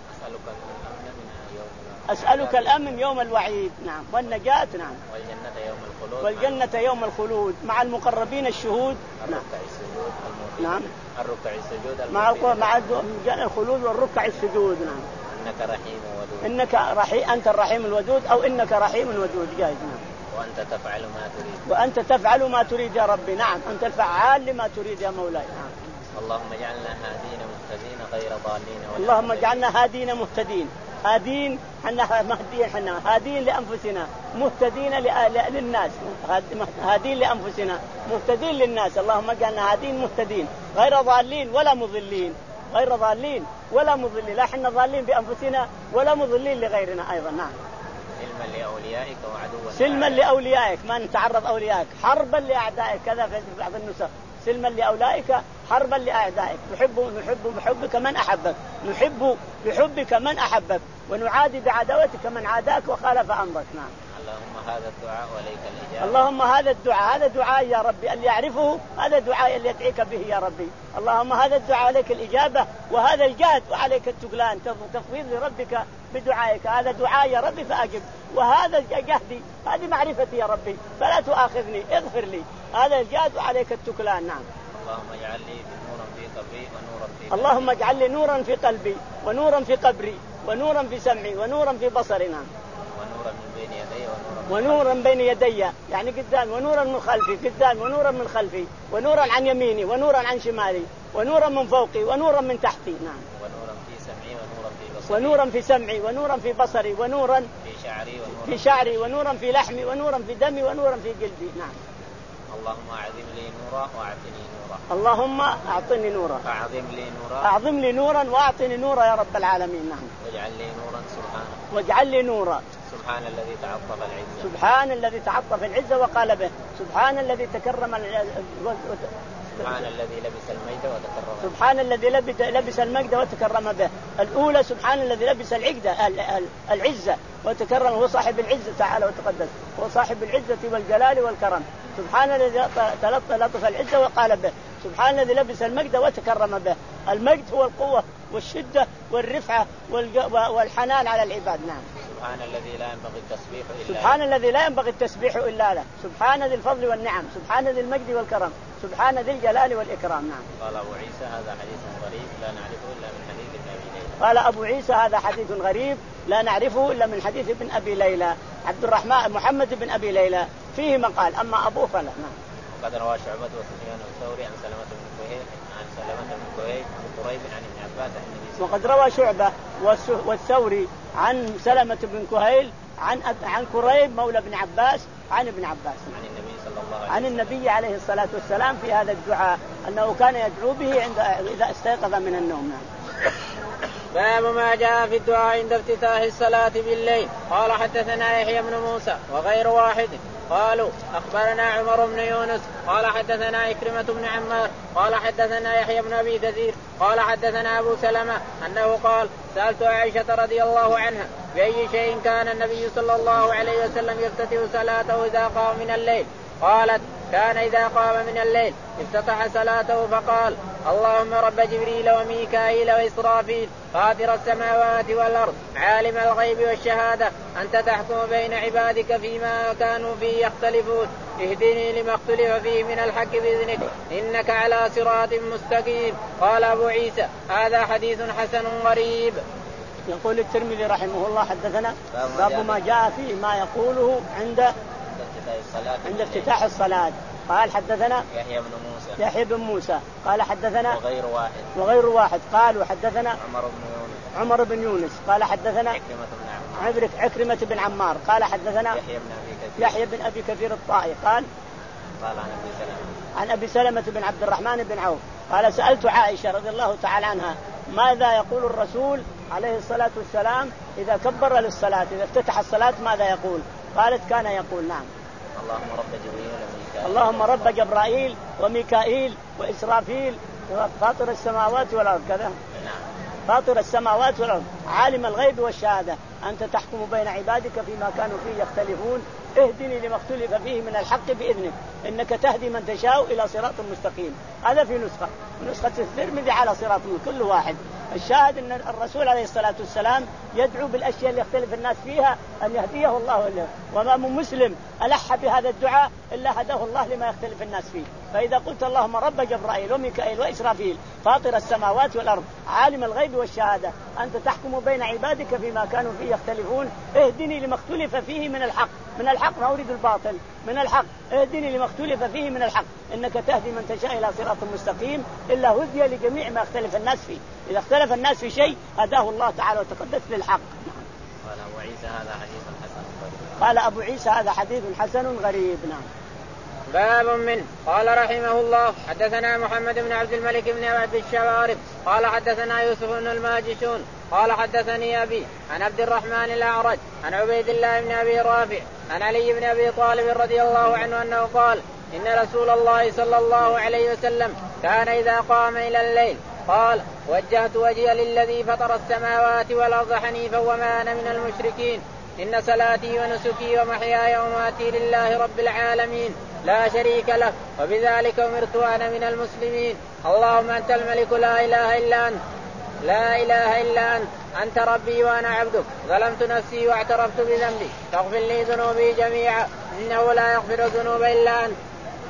أسألك الأمن يوم الوعيد. نعم. والنجاة. نعم. والجنة يوم الخلود. والجنة يوم الخلود مع المقربين الشهود. نعم. السجود نعم. الركع السجود مع مع الخلود والركع السجود. نعم. إنك رحيم ودود. إنك رحيم، أنت الرحيم الودود أو إنك رحيم ودود جايز. نعم. وأنت تفعل ما تريد. وأنت تفعل ما تريد يا ربي. نعم. أنت الفعال لما تريد يا مولاي. نعم. اللهم اجعلنا هادين مهتدين غير ضالين. اللهم اجعلنا هادين مهتدين، هادين حنا مهديين، حنا هادين لأنفسنا مهتدين للناس، هادين لأنفسنا مهتدين للناس. اللهم اجعلنا هادين مهتدين غير ضالين ولا مضلين، غير ضالين ولا مضلين، لا حنا ضالين بأنفسنا ولا مضلين لغيرنا أيضا. نعم. سلما لأوليائك وعدوا سلما لأوليائك، ما نتعرض أوليائك، حربا لأعدائك، كذا في بعض النسخ، سلما لأولئك حربا لأعدائك. نحب نحب بحبك من أحبك، نحب بحبك من أحبك، ونعادي بعداوتك من عاداك وخالف أمرك. نعم. اللهم هذا الدعاء وليك الإجابة. اللهم هذا الدعاء، هذا دعاء يا ربي اللي يعرفه، هذا دعاء اللي يدعيك به يا ربي. اللهم هذا الدعاء عليك الإجابة وهذا الجهد وعليك التقلان، تفويض لربك بدعائك، هذا دعاء يا ربي فأجب، وهذا جهدي، هذه معرفتي يا ربي فلا تؤاخذني، اغفر لي، هذا الجهد وعليك التقلان. نعم. اللهم اجعل لي نورا في قبري ونورا في قبري. اللهم اجعل لي نورا في قلبي ونورا في قبري ونورا في سمعي ونورا في بصري. نعم. ونورا من بين يدي ونورا بين يدي يعني قدام، ونورا من خلفي قدام، ونورا من خلفي، ونورا عن يميني ونورا عن شمالي، ونورا من فوقي ونورا من تحتي. نعم. ونورا في سمعي ونورا في بصري. ونورا في سمعي ونورا في بصري ونورا في شعري ونورا في شعري ونورا في لحمي ونورا في دمي ونورا في جلدي. نعم. اللهم أعظم لي نورا وأعطني نورا. اللهم أعطني نورا. أعظم لي نورا. أعظم لي نورا وأعطني نورا يا رب العالمين. نعم. واجعل لي نورا سبحانه. واجعل لي نورا. سبحان الذي تعطف العزة. سبحان الذي تعطف العزة وقال به. سبحان الذي تكرم سبحان الذي لبس المجد وتكرم. سبحان الذي لبس المجد وتكرم به. الأولى سبحان الذي لبس العقدة العزة وتكرم، هو صاحب العزة تعالى وتقدس، هو صاحب العزة والجلال والكرم. سبحان الذي لطف العزة وقال به. سبحان الذي لبس المجد وتكرم به. المجد هو القوة والشدة والرفعة والحنان على العباد. نعم. سبحان الذي لا ينبغي التسبيح إلا سبحان الذي لا ينبغي التسبيح إلا له، سبحان ذي الفضل والنعم، سبحان ذي المجد والكرم، سبحان ذي الجلال والإكرام. نعم. قال أبو عيسى هذا حديث غريب لا نعرفه إلا من حديث ابن أبي ليلى. قال أبو عيسى هذا حديث غريب لا نعرفه إلا من حديث ابن أبي ليلى عبد الرحمن محمد بن أبي ليلى فيه مقال، أما أبوه فلا. نعم. وقد روى شعبة وسفيان الثوري عن سلمة بن كهيل عن سلمة بن كهيل عن قريب عن ابن عباس عن النبي. وقد روى شعبة والثوري عن سلمة بن كهيل عن عن قريب مولى بن عباس عن ابن عباس عن النبي صلى الله عليه وسلم عن النبي عليه الصلاة والسلام في هذا الدعاء أنه كان يدعو به عند إذا استيقظ من النوم. باب ما جاء في الدعاء عند افتتاح الصلاة بالليل. قال حدثنا يحيى بن موسى وغير واحد قالوا أخبرنا عمر بن يونس قال حدثنا إكرمة بن عمار قال حدثنا يحيى بن أبي كثير قال حدثنا أبو سلمة أنه قال سألت عائشة رضي الله عنها بأي شيء كان النبي صلى الله عليه وسلم يفتتح صلاته إذا قام من الليل؟ قالت كان إذا قام من الليل افتتح صلاته فقال اللهم رب جبريل وميكائيل وإسرافيل فاطر السماوات والأرض عالم الغيب والشهادة أنت تحكم بين عبادك فيما كانوا فيه يختلفون اهدني لما اختلف فيه من الحق بإذنك إنك على صراط مستقيم. قال أبو عيسى هذا حديث حسن غريب. يقول الترمذي رحمه الله حدثنا باب ما جاء فيه ما يقوله عند عند افتتاح الصلاة. قال حدثنا يحيى بن موسى يحيى بن موسى قال حدثنا وغير واحد وغير واحد قالوا حدثنا عمر بن يونس عمر بن يونس قال حدثنا عكرمة بن عمار عكرمة بن عمار قال حدثنا يحيى بن أبي كثير يحيى بن أبي كثير الطائي قال قال عن أبي سلمة عن أبي سلمة بن عبد الرحمن بن عوف قال سألت عائشة رضي الله تعالى عنها ماذا يقول الرسول عليه الصلاة والسلام إذا كبر للصلاة إذا افتتح الصلاة ماذا يقول؟ قالت كان يقول نعم اللهم رب جبريل وميكائيل اللهم رب جبرائيل وميكائيل وإسرافيل فاطر السماوات والأرض كذا فاطر السماوات والأرض عالم الغيب والشهادة أنت تحكم بين عبادك فيما كانوا فيه يختلفون اهدني لما اختلف فيه من الحق بإذنك إنك تهدي من تشاء إلى صراط مستقيم. هذا في نسخة نسخة الترمذي على صراط كل واحد. الشاهد أن الرسول عليه الصلاة والسلام يدعو بالأشياء اللي يختلف الناس فيها أن يهديه الله له، وما من مسلم ألح بهذا الدعاء إلا هداه الله لما يختلف الناس فيه. فإذا قلت اللهم رب جبرائيل وميكائيل وإسرافيل فاطر السماوات والأرض عالم الغيب والشهادة أنت تحكم بين عبادك فيما كانوا فيه يختلفون اهدني لما اختلف فيه من الحق من الحق ما أريد الباطل من الحق اهدني لما اختلف فيه من الحق إنك تهدي من تشاء إلى صراط مستقيم إلا هدي لجميع ما اختلف الناس فيه. إذا اختلف الناس في شيء هداه الله تعالى وتقدس للحق. قال أبو عيسى هذا حديث حسن غريب. قال أبو عيسى هذا حديث حسن غريب. نعم. باب منه. قال رحمه الله حدثنا محمد بن عبد الملك بن عبد الشوارب قال حدثنا يوسف بن الماجشون قال حدثني أبي عن عبد الرحمن الأعرج عن عبيد الله بن أبي رافع عن علي بن أبي طالب رضي الله عنه أنه قال إن رسول الله صلى الله عليه وسلم كان إذا قام إلى الليل قال وجهت وجهي للذي فطر السماوات والأرض حنيفا وما أنا من المشركين إن صلاتي ونسكي ومحياي ومماتي لله رب العالمين لا شريك له وبذلك أمرت أنا من المسلمين اللهم أنت الملك لا إله إلا أنت لا إله إلا أنت أنت ربي وأنا عبدك ظلمت نفسي واعترفت بذنبي فاغفر لي ذنوبي جميعا إنه لا يغفر الذنوب إلا أنت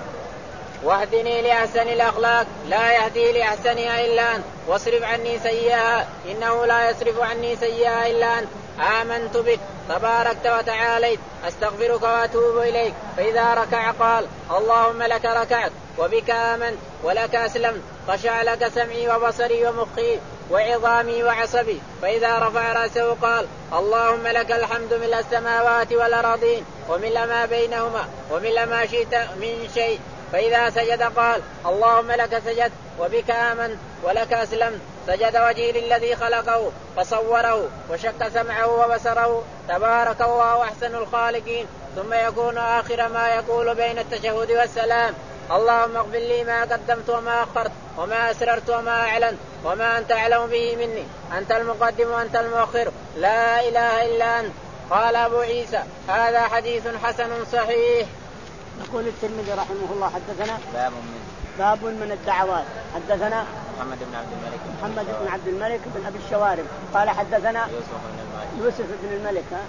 واهدني لأحسن الأخلاق لا يهدي لأحسنها إلا أنت واصرف عني سيئها إنه لا يصرف عني سيئها إلا أنت آمنت بك تباركت وتعاليت أستغفرك وأتوب إليك. فإذا ركع قال اللهم لك ركعت وبك آمنت ولك أسلمت خشع لك سمعي وبصري ومخي وعظامي وعصبي. فإذا رفع رأسه قال اللهم لك الحمد ملء السماوات والأراضين وملء ما بينهما وملء ما شئت من شيء. فإذا سجد قال اللهم لك سجدت وبك آمنت ولك أسلمت سجد وجهي للذي خلقه فصوره وشق سمعه وبصره تبارك الله أحسن الخالقين. ثم يكون آخر ما يقول بين التشهد والسلام اللهم اغفر لي ما قدمت وما أخرت وما أسررت وما أعلنت وما أنت أعلم به مني أنت المقدم وأنت المؤخر لا إله إلا أنت. قال أبو عيسى هذا حديث حسن صحيح. يقول الترمذي رحمه الله حدثنا باب من باب من الدعوات حدثنا محمد بن عبد الملك محمد بن عبد الملك بن أبي الشوارب قال حدثنا يوسف بن الماجشون يوسف بن الملك ها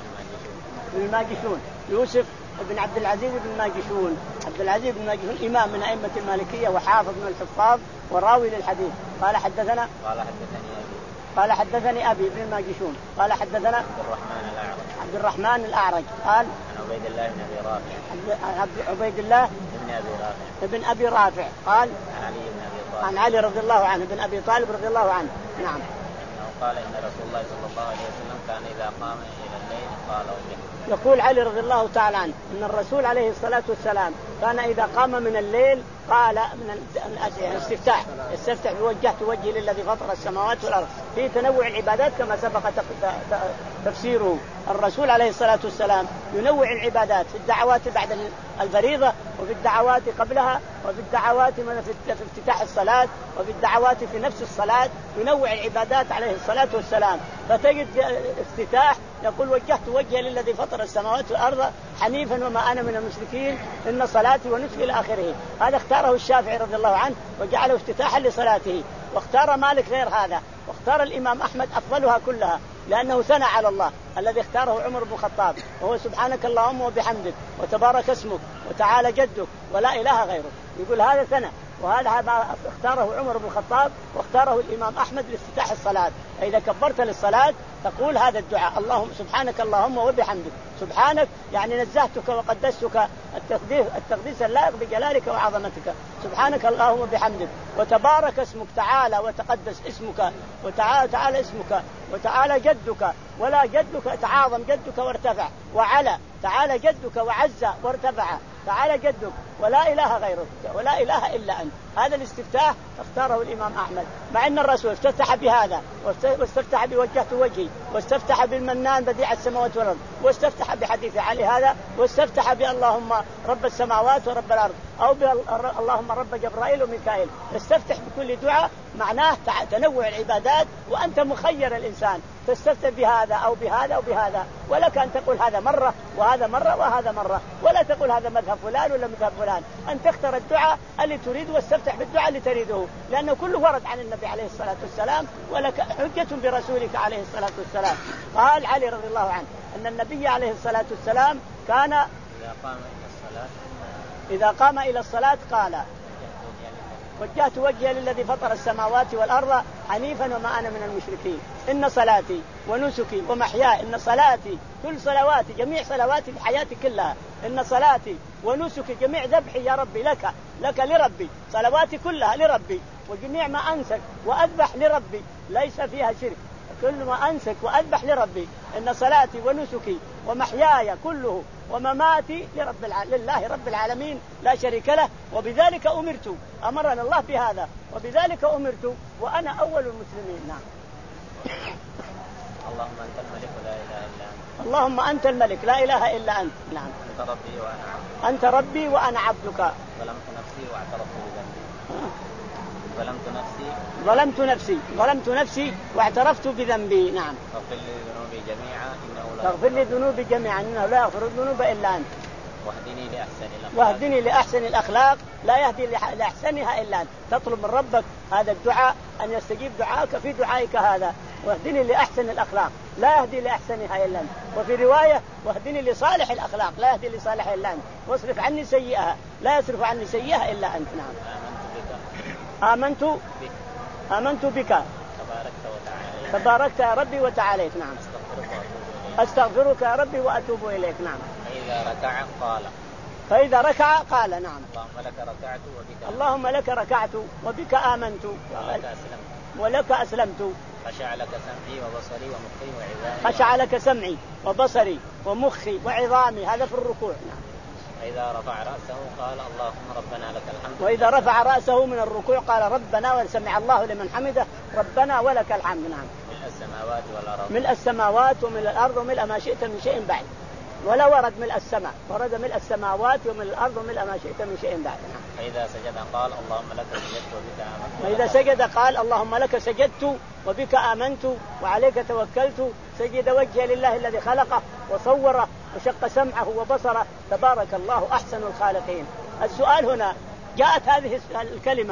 بن الماجشون يوسف بن عبد العزيز بن الماجشون. عبد العزيز بن الماجشون إمام من أئمة المالكية وحافظ من الحفاظ وراوي للحديث. قال حدثنا قال حدثني أبي قال حدثني أبي بن الماجشون قال حدثنا عبد الرحمن الأعرج عبد الرحمن الأعرج قال عن عبيد الله بن أبي رافع عبد عبيد الله بن أبي رافع بن أبي رافع قال عن علي بن أبي طالب عن علي رضي الله عنه بن أبي طالب رضي الله عنه. نعم. أنه قال إن رسول الله صلى الله عليه وسلم كان إذا قام إلى الليل قال أمه. يقول علي رضي الله تعالى عنه أن الرسول عليه الصلاة والسلام كان إذا قام من الليل قال من الاستفتاح استفتح بوجهت وجهي للذي فطر السماوات والأرض في تنوع العبادات كما سبق تفسيره. الرسول عليه الصلاة والسلام ينوع العبادات في الدعوات بعد الفريضة وفي الدعوات قبلها وفي الدعوات في افتتاح الصلاة وفي الدعوات في نفس الصلاة ينوع العبادات عليه الصلاة والسلام. فتجد افتتاح يقول وجهت وجهي للذي فطر السماوات والأرض حنيفا وما أنا من المشركين إن صلاتي ونسكي إلى آخره. هذا اختاره الشافعي رضي الله عنه وجعله افتتاحا لصلاته. واختار مالك غير هذا واختار الإمام أحمد أفضلها كلها لأنه ثنى على الله الذي اختاره عمر بن الخطاب وهو سبحانك اللهم وبحمدك وتبارك اسمك وتعالى جدك ولا إله غيرك. يقول هذا ثنى وهذا ما اختاره عمر بن الخطاب واختاره الإمام أحمد لافتتاح الصلاة. فإذا كبرت للصلاة تقول هذا الدعاء اللهم سبحانك اللهم وبحمدك. سبحانك يعني نزهتك وقدستك التقديس التقديس اللائق بجلالك وعظمتك. سبحانك اللهم وبحمدك وتبارك اسمك تعالى وتقدس اسمك وتعالى تعالى اسمك وتعالى جدك ولا جدك تعاظم جدك وارتفع وعلى تعالى جدك وعز وارتفع تعالى جدك ولا إله غيرك ولا إله إلا أنت. هذا الاستفتاح اختاره الإمام أحمد مع أن الرسول استفتح بهذا واستفتح بوجهت وجهي واستفتح بالمنان بديع السماوات والأرض واستفتح بحديث علي هذا واستفتح باللهم رب السماوات ورب الأرض أو اللهم رب جبرائيل وميكائيل. استفتح بكل دعاء معناه تنوع العبادات وأنت مخير الإنسان تستفتح بهذا أو بهذا أو بهذا ولك أن تقول هذا مرة وهذا مرة وهذا مرة ولا تقول هذا مذهب فلان ولا مذهب فلان. أن تختار الدعاء اللي تريد واستفتح بالدعاء اللي تريده لأنه كله ورد عن النبي عليه الصلاة والسلام ولك حجة برسولك عليه الصلاة والسلام. قال علي رضي الله عنه أن النبي عليه الصلاة والسلام كان إذا قام إلى الصلاة إذا قام إلى الصلاة قال وجهت وجهي للذي فطر السماوات والأرض حنيفا وما أنا من المشركين إن صلاتي ونسكي ومحياي إن صلاتي كل صلواتي جميع صلواتي في حياتي كلها إن صلاتي ونسكي جميع ذبحي يا ربي لك لك لربي صلواتي كلها لربي وجميع ما أنسك وأذبح لربي ليس فيها شرك كل ما أنسك وأذبح لربي إن صلاتي ونسكي ومحياي كله ومماتي لرب الع... لله رب العالمين لا شريك له وبذلك أمرت أمرنا الله بهذا وبذلك أمرت وأنا أول المسلمين. نعم. اللهم أنت الملك لا إله إلا أنت اللهم أنت الملك لا إله إلا أنت. نعم. أنت ربي وأنا عبدك أنت ربي وأنا عبدك ظلمت نفسي واعترفت بذنبي ظلمت نفسي ظلمت نفسي ظلمت نفسي واعترفت بذنبي. نعم. فاغفر لي ذنوبي جميعا إنه لا فاغفر لي ذنوبي جميعا إنه لا يغفر الذنوب إلا أنت واهدني لأحسن الأخلاق واهدني لأحسن الأخلاق لا يهدي لأحسنها إلا أنت. تطلب من ربك هذا الدعاء أن يستجيب دعائك في دعائك هذا واهدني لأحسن الأخلاق لا يهدي لأحسنها إلا أنت. وفي رواية واهدني لصالح الأخلاق لا يهدي لصالحها إلا أنت واصرف عني سيئها لا يصرف عني سيئها إلا أنت. نعم. آمنت بك آمنت بك تباركت وتعاليت تباركت يا ربي وتعاليت. نعم. أستغفرك يا ربي وأتوب إليك. نعم. فإذا ركع قال فإذا ركع قال نعم اللهم لك ركعت وبك اللهم لك ركعت وبك آمنت ولك أسلمت ولك أسلمت خشع لك سمعي وبصري ومخي وعظامي خشع لك سمعي وبصري ومخي وعظامي. هذا في الركوع. نعم. وإذا رفع رأسه قال اللهم ربنا لك الحمد وإذا رفع رأسه من الركوع قال ربنا وسمع الله لمن حمده ربنا ولك الحمد. نعم. ملء السماوات والأرض ملء السماوات وملء الأرض وملء ما شئت من شيء بعد. ولا ورد ملء السماء ورد ملء السماوات وملء الأرض وملء ما شئت من شيء بعد. نعم. فإذا سجد قال اللهم لك سجدت وبك آمنت فإذا سجد قال اللهم لك سجدت وبك آمنت وعليك توكلت. سجد وجهه لله الذي خلقه وصوره وشق سمعه وبصره تبارك الله أحسن الخالقين. السؤال هنا جاءت هذه الكلمة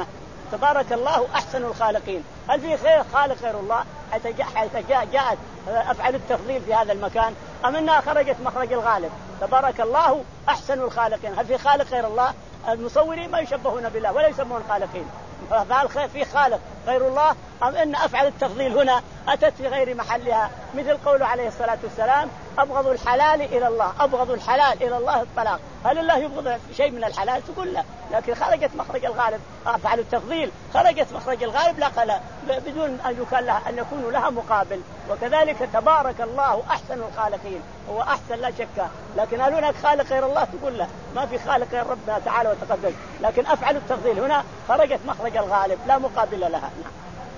تبارك الله أحسن الخالقين. هل في خير خالق غير الله؟ حتى جاءت أفعل التفضيل في هذا المكان أم أنها خرجت مخرج الغالب؟ تبارك الله أحسن الخالقين. هل في خالق غير الله؟ المصورين ما يشبهون بالله ولا يسمون خالقين. فهل في خالق غير الله أم أن أفعل التفضيل هنا أتت في غير محلها؟ مثل قوله عليه الصلاة والسلام أبغض الحلال إلى الله، أبغض الحلال إلى الله الطلاق. هل الله يبغض شيء من الحلال؟ تقول لا، لكن خرجت مخرج الغالب. أفعل التفضيل خرجت مخرج الغالب لا قال بدون أن يكون لها أن يكون لها مقابل. وكذلك تبارك الله أحسن الخالقين، هو أحسن لا شك، لكن هل هناك خالق غير الله؟ تقول لا، ما في خالق غير ربنا تعالى وتقدس. لكن أفعل التفضيل هنا خرجت مخرج الغالب لا مقابل لها. نعم.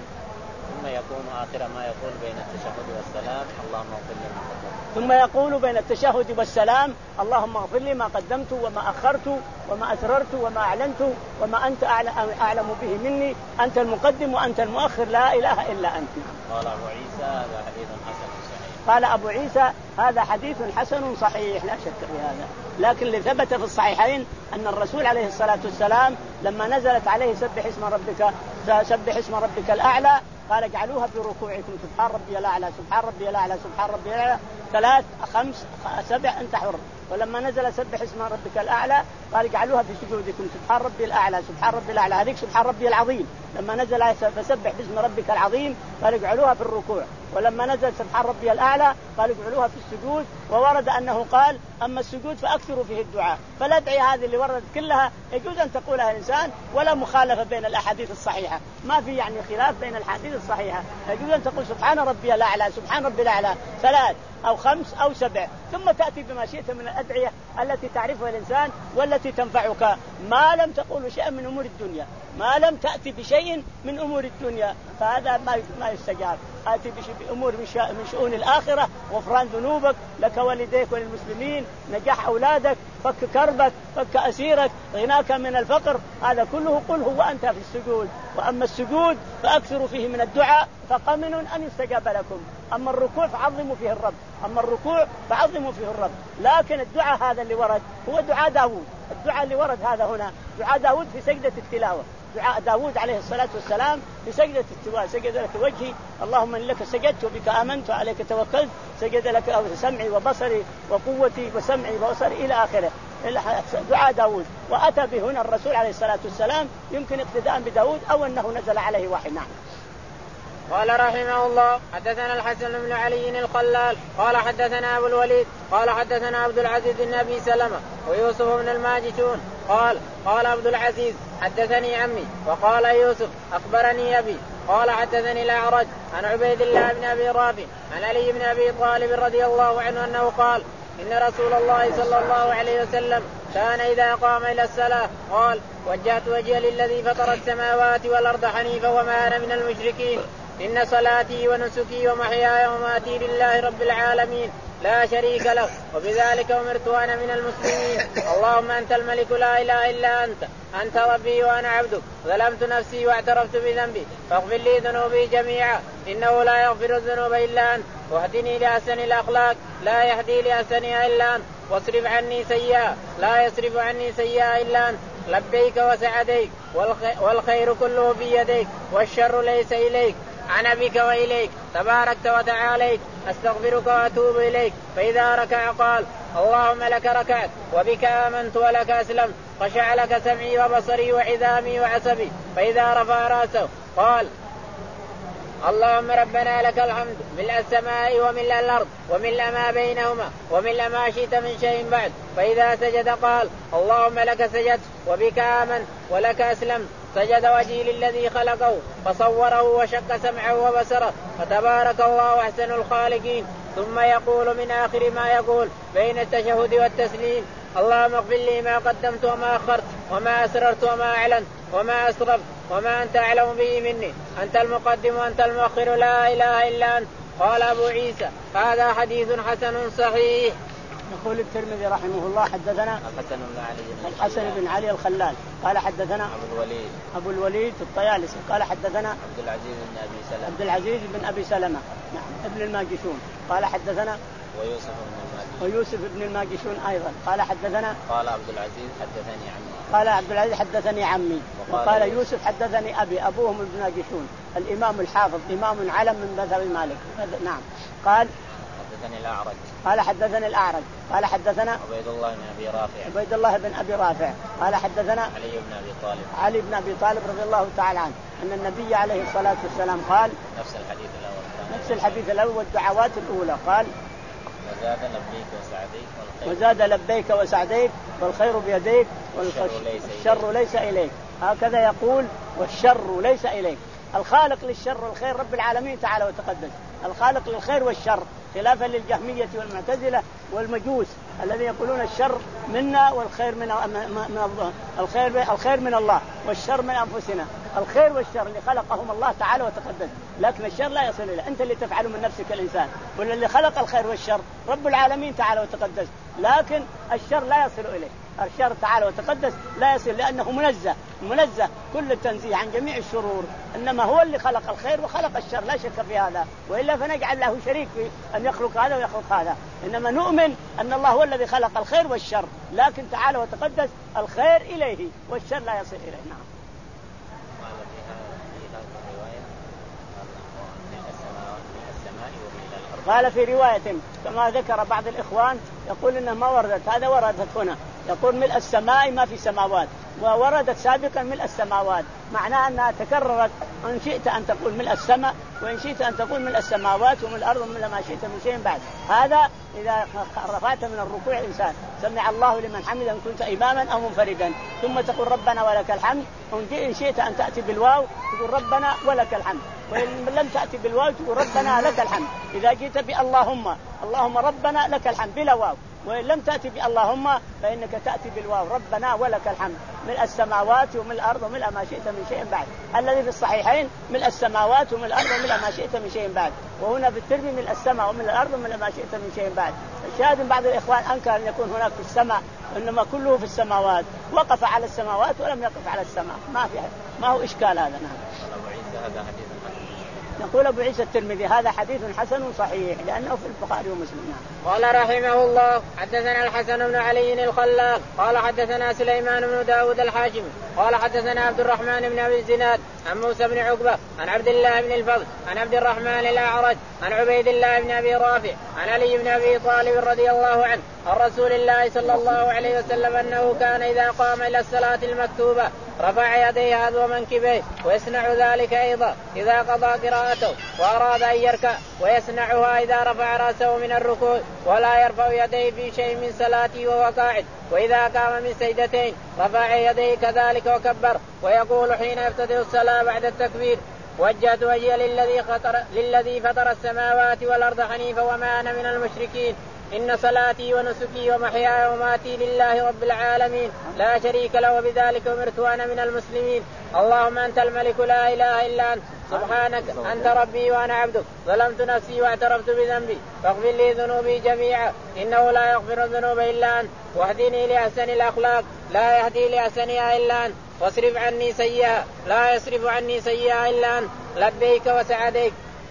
ثم يكون آخر ما يقول بين التشهد والسلام اللهم اغفر لي ما قدمت. ثم يقول بين التشهد والسلام اللهم اغفر لي ما قدمت وما أخرت وما أسررت وما أعلنت وما أنت أعلم به مني، أنت المقدم وأنت المؤخر لا إله إلا أنت. قال أبو عيسى هذا حديث حسن صحيح. قال أبو عيسى هذا حديث حسن صحيح لا شك في هذا. لكن اللي ثبت في الصحيحين أن الرسول عليه الصلاة والسلام لما نزلت عليه سبح اسم ربك سبح اسم ربك الأعلى قال اجعلوها في ركوعكم سبحان ربي الأعلى سبحان ربي الأعلى سبحان ربي الأعلى ثلاث خمس سبع أنت حر. ولما نزل سبح اسم ربك الأعلى قال اجعلوها في سجودكم سبحان ربي الأعلى سبحان ربي الأعلى. هذيك سبحان ربي العظيم. لما نزل فسبح باسم ربك العظيم قال اجعلوها في الركوع. ولما نزل سبحان ربي الأعلى قال اجعلوها في السجود. وورد أنه قال أما السجود فأكثروا فيه الدعاء. فالأدعية هذه اللي وردت كلها يجوز أن تقولها الإنسان ولا مخالفة بين الأحاديث الصحيحة، ما في يعني خلاف بين الأحاديث الصحيحة. يجوز أن تقول سبحان ربي الأعلى سبحان ربي الأعلى ثلاث أو خمس أو سبع، ثم تأتي بما شئت من الأدعية التي تعرفها الإنسان والتي تنفعك، ما لم تقول شيئا من أمور الدنيا، ما لم تأتي بشيء من أمور الدنيا فهذا ما ما يستجاب. آتي بأمور من شؤون الآخرة، غفران ذنوبك لك والديك وللمسلمين، نجاح أولادك، فك كربك، فك أسيرك، غناك من الفقر، هذا كله قل هو أنت في السجود. وأما السجود فأكثروا فيه من الدعاء فقمن أن يستجاب لكم. أما الركوع فعظموا فيه الرب، أما الركوع فعظموا فيه الرب. لكن الدعاء هذا اللي ورد هو دعاء داود. الدعاء اللي ورد هذا هنا دعاء داود في سجدة التلاوة. دعاء داود عليه الصلاة والسلام في سجدة التلاوة، سجد لك وجهي اللهم إن لك سجدت وبك آمنت وعليك توكلت، سجد لك سمعي وبصري وقوتي وسمعي وبصري إلى آخره. دعاء داود. وأتى به هنا الرسول عليه الصلاة والسلام يمكن اقتداء بداود أو أنه نزل عليه وحي. نعم. قال رحمه الله حدثنا الحسن بن علي الخلال قال حدثنا أبو الوليد قال حدثنا عبد العزيز بن أبي سلمة ويوسف بن الماجشون قال قال عبد العزيز حدثني عمي وقال يوسف أخبرني أبي قال حدثني الأعرج عن عبيد الله بن أبي رافع عن علي بن أبي طالب رضي الله عنه أنه قال إن رسول الله صلى الله عليه وسلم كان إذا قام إلى الصلاة قال وجهت وجهي للذي فطر السماوات والأرض حنيفا وما أنا من المشركين إن صلاتي ونسكي ومحياي ومماتي لله رب العالمين لا شريك له وبذلك أمرت وأنا من المسلمين. اللهم أنت الملك لا إله إلا أنت أنت ربي وأنا عبدك ظلمت نفسي واعترفت بذنبي فاغفر لي ذنوبي جميعا إنه لا يغفر الذنوب إلا أنت واهدني لأحسن الأخلاق لا يهدي لأحسنها إلا أنت واصرف عني سيئا لا يصرف عني سيئا إلا أنت لبيك وسعديك والخير كله بيديك والشر ليس إليك أنا بك وإليك تباركت وتعاليك أستغفرك وأتوب إليك. فإذا ركع قال اللهم لك ركعت وبك آمنت ولك أسلمت خشع لك سمعي وبصري وعظامي وعصبي. فإذا رفع رأسه قال اللهم ربنا لك الحمد ملء السماء وملء الأرض وملء ما بينهما وملء ما شئت من شيء بعد. فإذا سجد قال اللهم لك سجدت وبك آمنت ولك أسلمت سجد وجهي للذي خلقه فصوره وشق سمعه وبصره فتبارك الله أحسن الخالقين. ثم يقول من آخر ما يقول بين التشهد والتسليم اللهم اغفر لي ما قدمت وما أخرت وما أسررت وما أعلنت وما أسرفت وما أنت أعلم به مني أنت المقدم وأنت المؤخر لا إله إلا أنت. قال أبو عيسى هذا حديث حسن صحيح. يقول الترمذي رحمه الله حدثنا الحسن بن علي الحسن بن علي الخلال قال حدثنا أبو الوليد أبو الوليد الطيالسي قال حدثنا عبد العزيز بن أبي سلمة عبد العزيز بن أبي سلمة نعم ابن الماجشون قال حدثنا ويوسف بن الماجشون ويوسف بن الماجشون أيضا قال حدثنا قال عبد العزيز حدثني عمي قال عبد العزيز حدثني عمي وقال يوسف حدثني أبي أبوهم ابن ناجشون الإمام الحافظ إمام علم من مذهب مالك. نعم. قال حدثني الأعرج قال حدثني الأعرج قال حدثنا عبيد الله بن أبي رافع عبيد الله بن أبي رافع قال حدثنا علي بن أبي طالب علي بن أبي طالب رضي الله تعالى عنه أن النبي عليه الصلاة والسلام قال نفس الحديث الأول نفس الحديث الأول والدعوات الأولى قال وزاد لبيك وسعديك والخير وزاد لبيك وسعديك والخير بيديك والشر ليس إليك. هكذا يقول والشر ليس إليك. الخالق للشر والخير رب العالمين تعالى وتقدس، الخالق للخير والشر، خلافا للجهمية والمعتزلة والمجوس الذين يقولون الشر منا والخير من الله، الخير الخير من الله والشر من أنفسنا. الخير والشر اللي خلقهم الله تعالى وتقدس، لكن الشر لا يصل إليه، أنت اللي تفعله من نفسك الإنسان، واللي خلق الخير والشر رب العالمين تعالى وتقدس، لكن الشر لا يصل إليه. الشر تعالى وتقدس لا يصل لأنه منزه منزه كل التنزيه عن جميع الشرور، إنما هو اللي خلق الخير وخلق الشر لا شك في هذا، وإلا فنجعل له شريك في أن يخلق هذا ويخلق هذا. إنما نؤمن أن الله هو الذي خلق الخير والشر، لكن تعالى وتقدس الخير إليه والشر لا يصل إليه. نعم. قال في رواية كما ذكر بعض الإخوان يقول إنه ما وردت، هذا وردت هنا، يقول ملء السماء ما في سماوات، ووردت سابقا ملء السماوات، معناه أنها تكررت، إن شئت أن تقول ملء السماء وإن شئت أن تقول ملء السماوات وملء الأرض وملء ما شئت من شيء بعد. هذا إذا رفعت من الركوع إنسان سمع الله لمن حمده إن كنت إماما أو منفردا، ثم تقول ربنا ولك الحمد، إن شئت أن تأتي بالواو تقول ربنا ولك الحمد، وإن لم تأتي بالواو تقول ربنا لك الحمد. إذا جئت باللهم اللهم ربنا لك الحمد بلا واو، وإن لم تأتي باللهم فإنك تأتي بالواو ربنا ولك الحمد، ملء السماوات وملء الأرض وملء ما شئت من شيء بعد. الذي في الصحيحين ملء السماوات وملء الأرض وملء ما شئت من شيء بعد، وهنا في الترمذي ملء السماء وملء الأرض وملء ما شئت من شيء بعد. الشاهد بعض الإخوان أنكر أن يكون هناك في السماء، إنما كله في السماوات، وقف على السماوات ولم يقف على السماء، ما في ما هو إشكال هذا. نعم. يقول أبو عيسى الترمذي هذا حديث حسن صحيح لأنه في البخاري ومسلم. قال رحمه الله حدثنا الحسن بن علي الخلاق قال حدثنا سليمان بن داود الحاشمي قال حدثنا عبد الرحمن بن أبي الزناد عن موسى بن عقبة عن عبد الله بن الفضل عن عبد الرحمن الأعرج عن عبيد الله بن أبي رافع عن علي بن أبي طالب رضي الله عنه عن رسول الله صلى الله عليه وسلم أنه كان إذا قام إلى الصلاة المكتوبة رفع يديه هذو منكبيه، ويصنع ذلك أيضا إذا قضى قراءته وأراد أن يركع، ويصنعها إذا رفع رأسه من الركوع، ولا يرفع يديه في شيء من صلاته وهو قاعد، وإذا قام من سجدتين رفع يديه كذلك وكبر، ويقول حين يفتتح الصلاة بعد التكبير وجهت وجهي للذي, للذي فطر السماوات والأرض حنيفا وما أنا من المشركين، إن صلاتي ونسكي ومحياي وماتي لله رب العالمين لا شريك له وبذلك أمرت وأنا من المسلمين. اللهم أنت الملك لا إله إلا أنت سبحانك أنت ربي وأنا عبدك ظلمت نفسي واعترفت بذنبي فاغفر لي ذنوبي جميعا إنه لا يغفر الذنوب إلا أنت واهدني لأحسن الأخلاق لا يهدي لأحسنها إلا أنت واصرف عني سيئها لا يصرف عني سيئها إلا أنت لبيك وسعديك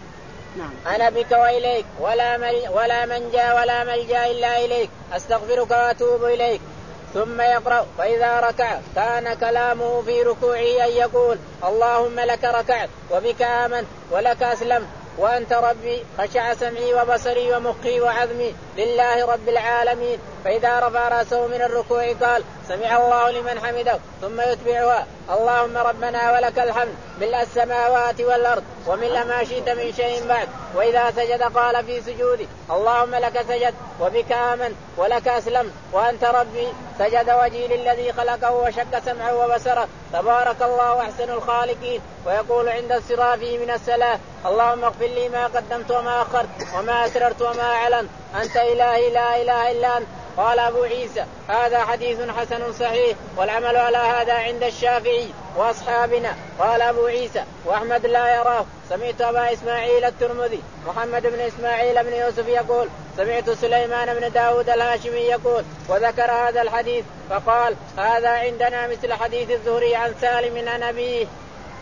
نعم. أنا بك وإليك ولا, مل ولا منجا ولا ملجا إلا إليك أستغفرك وأتوب إليك. ثم يقرأ فإذا ركع كان كلامه في ركوعه أن يقول اللهم لك ركعت وبك آمنت ولك أسلمت وأنت ربي خشع سمعي وبصري ومخي وعظمي لله رب العالمين. فإذا رفع رأسه من الركوع قال سمع الله لمن حمده ثم يتبعها اللهم ربنا ولك الحمد ملء السماوات والأرض وملء ما شئت من شيء بعد. وإذا سجد قال في سجوده اللهم لك سجد وبك آمنت ولك أسلمت وأنت ربي سجد وجهي للذي خلقه وشق سمعه وبصره تبارك الله أحسن الخالقين. ويقول عند انصرافه من الصلاة اللهم اغفر لي ما قدمت وما أخرت وما أسررت وما أعلنت أنت إلهي لا إله إلا أنت. قال أبو عيسى هذا حديث حسن صحيح والعمل على هذا عند الشافعي وأصحابنا. قال أبو عيسى وأحمد لا يراه. سمعت أبا إسماعيل الترمذي محمد بن إسماعيل بن يوسف يقول سمعت سليمان بن داود الهاشمي يقول وذكر هذا الحديث فقال هذا عندنا مثل حديث الزهري عن سالم عن أبيه.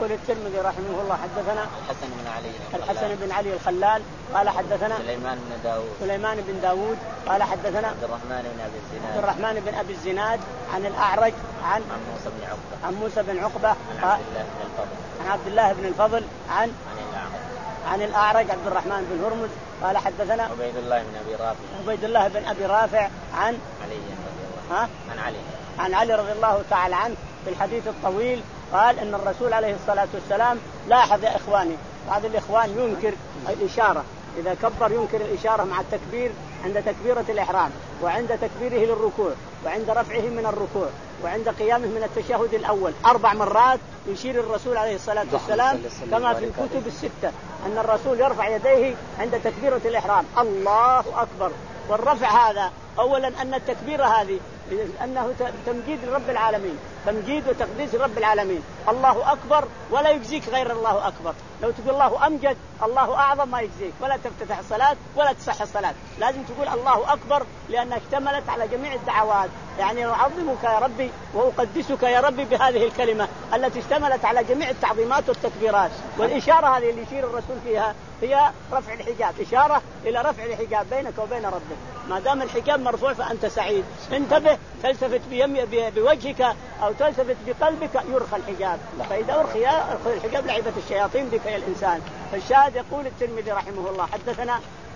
يقول الترمذي رحمه الله حدثنا الحسن بن علي الحسن بن علي الخلال قال حدثنا سليمان بن داود سليمان بن داود قال حدثنا عبد الرحمن بن أبي الزناد عبد الرحمن بن أبي الزناد عن الأعرج عن عن موسى بن عقبة عن موسى بن عقبة عن عبد الله بن الفضل عن عبد الله بن الفضل عن عن الأعرج عن الأعرج عبد الرحمن بن هرمز قال حدثنا عبيد الله بن أبي رافع عبيد الله بن أبي رافع عن علي رضي الله ها عن علي عن علي رضي الله تعالى عنه في الحديث الطويل قال إن الرسول عليه الصلاة والسلام لاحظ يا إخواني بعض الإخوان ينكر الإشارة إذا كبر ينكر الإشارة مع التكبير عند تكبيرة الإحرام وعند تكبيره للركوع وعند رفعه من الركوع وعند قيامه من التشهد الأول أربع مرات يشير الرسول عليه الصلاة والسلام كما في الكتب الستة أن الرسول يرفع يديه عند تكبيرة الإحرام الله أكبر. والرفع هذا أولا أن التكبير هذه أنه تمجيد لرب العالمين تمجيد وتقديس رب العالمين الله أكبر ولا يجزيك غير الله أكبر. لو تقول الله أمجد الله أعظم ما يجزيك ولا تفتتح الصلاة ولا تصح الصلاة لازم تقول الله أكبر لأنها اشتملت على جميع الدعوات يعني أعظمك يا ربي وأقدسك يا ربي بهذه الكلمة التي اشتملت على جميع التعظيمات والتكبيرات. والإشارة هذه اللي يشير الرسول فيها هي رفع الحجاب إشارة إلى رفع الحجاب بينك وبين ربك ما دام الحجاب مرفوع فأنت سعيد انتبه تلتفت بوجهك أو تلتفت بقلبك يرخى الحجاب فإذا أرخي الحجاب لعبة الشياطين بك يا الإنسان. فالشاهد يقول الترمذي رحمه الله حدثنا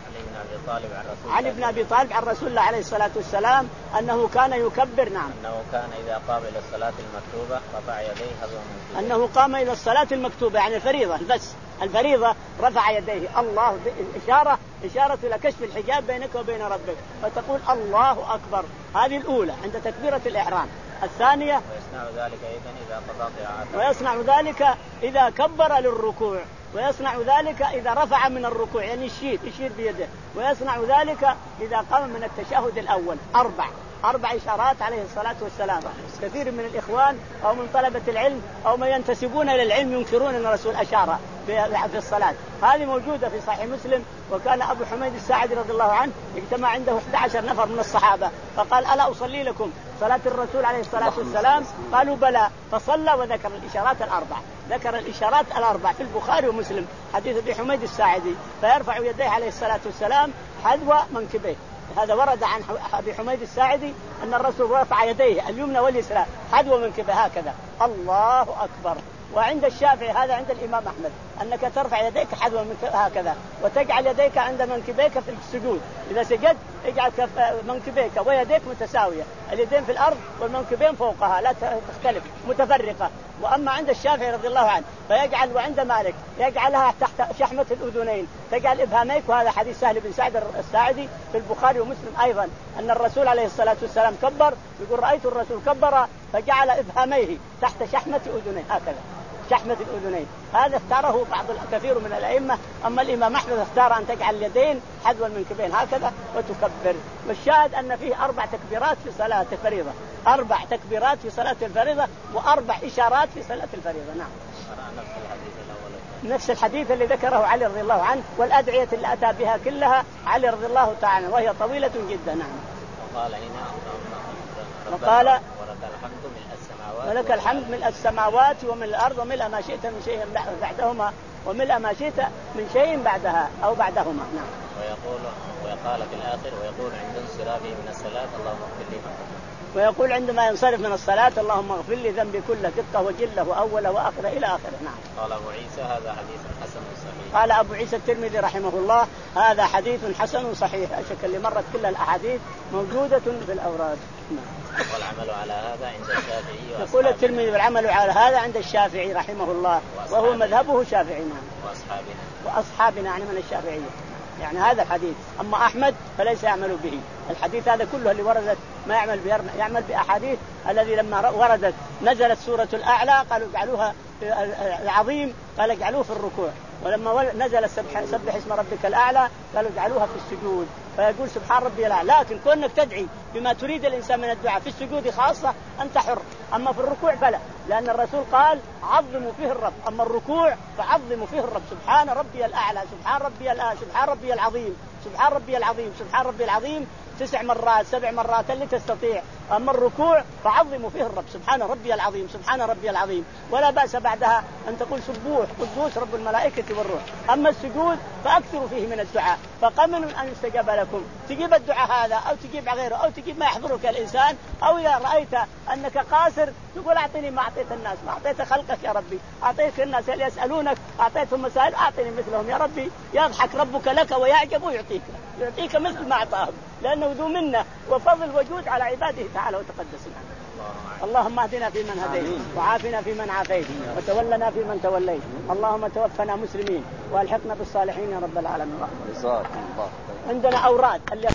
علي بن أبي طالب عن رسول الله عليه الصلاة والسلام أنه كان يكبر نعم أنه كان إذا قام إلى الصلاة المكتوبة رفع يديه حذو منكبيه أنه قام إلى الصلاة المكتوبة يعني الفريضة بس الفريضة رفع يديه الله إشارة إشارة إلى كشف الحجاب بينك وبين ربك فتقول الله أكبر. هذه الأولى عند تكبيرة الإحرام. الثانية ويصنع ذلك أيضا إذا قضى طاعته ويصنع ذلك إذا كبر للركوع ويصنع ذلك إذا رفع من الركوع يعني يشير يشير بيده ويصنع ذلك إذا قام من التشهد الأول أربع أربع إشارات عليه الصلاة والسلام. كثير من الإخوان أو من طلبة العلم أو من ينتسبون إلى العلم ينكرون أن الرسول أشار في الصلاة. هذه موجودة في صحيح مسلم. وكان أبو حميد الساعدي رضي الله عنه اجتمع عنده أحد عشر نفر من الصحابة فقال ألا أصلي لكم صلاة الرسول عليه الصلاة والسلام قالوا بلى فصلى وذكر الإشارات الأربع ذكر الإشارات الأربع في البخاري ومسلم حديث أبي حميد الساعدي فيرفع يديه عليه الصلاة والسلام حذو منكبيه. هذا ورد عن أبي حميد الساعدي أن الرسول رفع يديه اليمنى واليسرى حذو منكبه هكذا الله أكبر. وعند الشافعي هذا عند الإمام أحمد أنك ترفع يديك حذو منكبه هكذا وتجعل يديك عند منكبيك في السجود إذا سجد اجعل منكبيك ويديك متساوية اليدين في الأرض والمنكبين فوقها لا تختلف متفرقة. وأما عند الشافعي رضي الله عنه فيجعل وعند مالك يجعلها تحت شحمة الأذنين تجعل إبهاميك. وهذا حديث سهل بن سعد الساعدي في البخاري ومسلم أيضا أن الرسول عليه الصلاة والسلام كبر يقول رأيت الرسول كبر فجعل إبهاميه تحت شحمة أذنيه هكذا شحمة الأذنين. هذا اختاره بعض الكثير من الأئمة. أما الإمام أحمد اختار أن تجعل اليدين حذو المنكبين هكذا وتكبر. والشاهد أن فيه أربع تكبيرات في صلاة الفريضة أربع تكبيرات في صلاة الفريضة وأربع إشارات في صلاة الفريضة. نعم نفس الحديث اللي ذكره علي رضي الله عنه والأدعية اللي أتى بها كلها علي رضي الله تعالى وهي طويلة جدا. نعم وقال هنا وقال الحمد من السماوات ولك الحمد من السماوات ومن الأرض وملء ما شئت من شيء بعدهما وملء ما شئت من شيء بعدها أو بعدهما. نعم ويقول ويقال في الآخر ويقول عند انصرافه من الصلاة اللهم اغفر لي ويقول عندما ينصرف من الصلاة اللهم اغفر لي ذنبي كله دقه وجله وأوله وآخره إلى آخره. نعم. قال أبو عيسى هذا حديث حسن صحيح. قال أبو عيسى الترمذي رحمه الله هذا حديث حسن صحيح. أشك اللي مرت كل الأحاديث موجودة في الأوراد. نعم. والعمل على هذا عند الشافعي. يقول الترمذي والعمل على هذا عند الشافعي رحمه الله وهو مذهبه شافعي. نعم. وأصحابنا وأصحابنا يعني من الشافعية يعني هذا الحديث. أما أحمد فليس يعمل به. الحديث هذا كله اللي وردت ما يعمل به يعمل بأحاديث الذي لما وردت نزلت سورة الأعلى قالوا اجعلوها العظيم قال اجعلوه في الركوع ولما نزل سبح, سبح اسم ربك الأعلى قالوا اجعلوها في السجود فيقول سبحان ربي الأعلى. لكن كونك تدعي بما تريد الإنسان من الدعاء في السجود خاصة أنت حر. أما في الركوع فلا لأن الرسول قال عظموا فيه الرب. أما الركوع فعظموا فيه الرب سبحان ربي الأعلى سبحان ربي الأعلى سبحان ربي العظيم سبحان ربي العظيم سبحان ربي العظيم تسع مرات سبع مرات اللي تستطيع أما الركوع فعظموا فيه الرب سبحان ربي العظيم سبحان ربي العظيم، ولا بأس بعدها أن تقول سبوح قدوس رب الملائكة والروح. أما السجود فأكثروا فيه من الدعاء، فقمن أن يستجاب لكم. تجيب الدعاء هذا أو تجيب غيره أو تجيب ما يحضرك الإنسان، أو إذا رأيت أنك قاصر تقول أعطني ما أعطيت الناس، ما أعطيت خلقك يا ربي، أعطيت الناس اللي يسألونك أعطيتهم مسائل، أعطني مثلهم يا ربي. يضحك ربك لك ويعجب ويعطيك، يعطيك مثل ما أعطاهم، لأنه ذو منة وفضل وجود على عباده تعالى وتقدس. اللهم اهدنا فيمن هديت وعافنا فيمن عافيت وتولنا فيمن توليت. اللهم توفنا مسلمين والحقنا بالصالحين يا رب العالمين. عندنا أوراد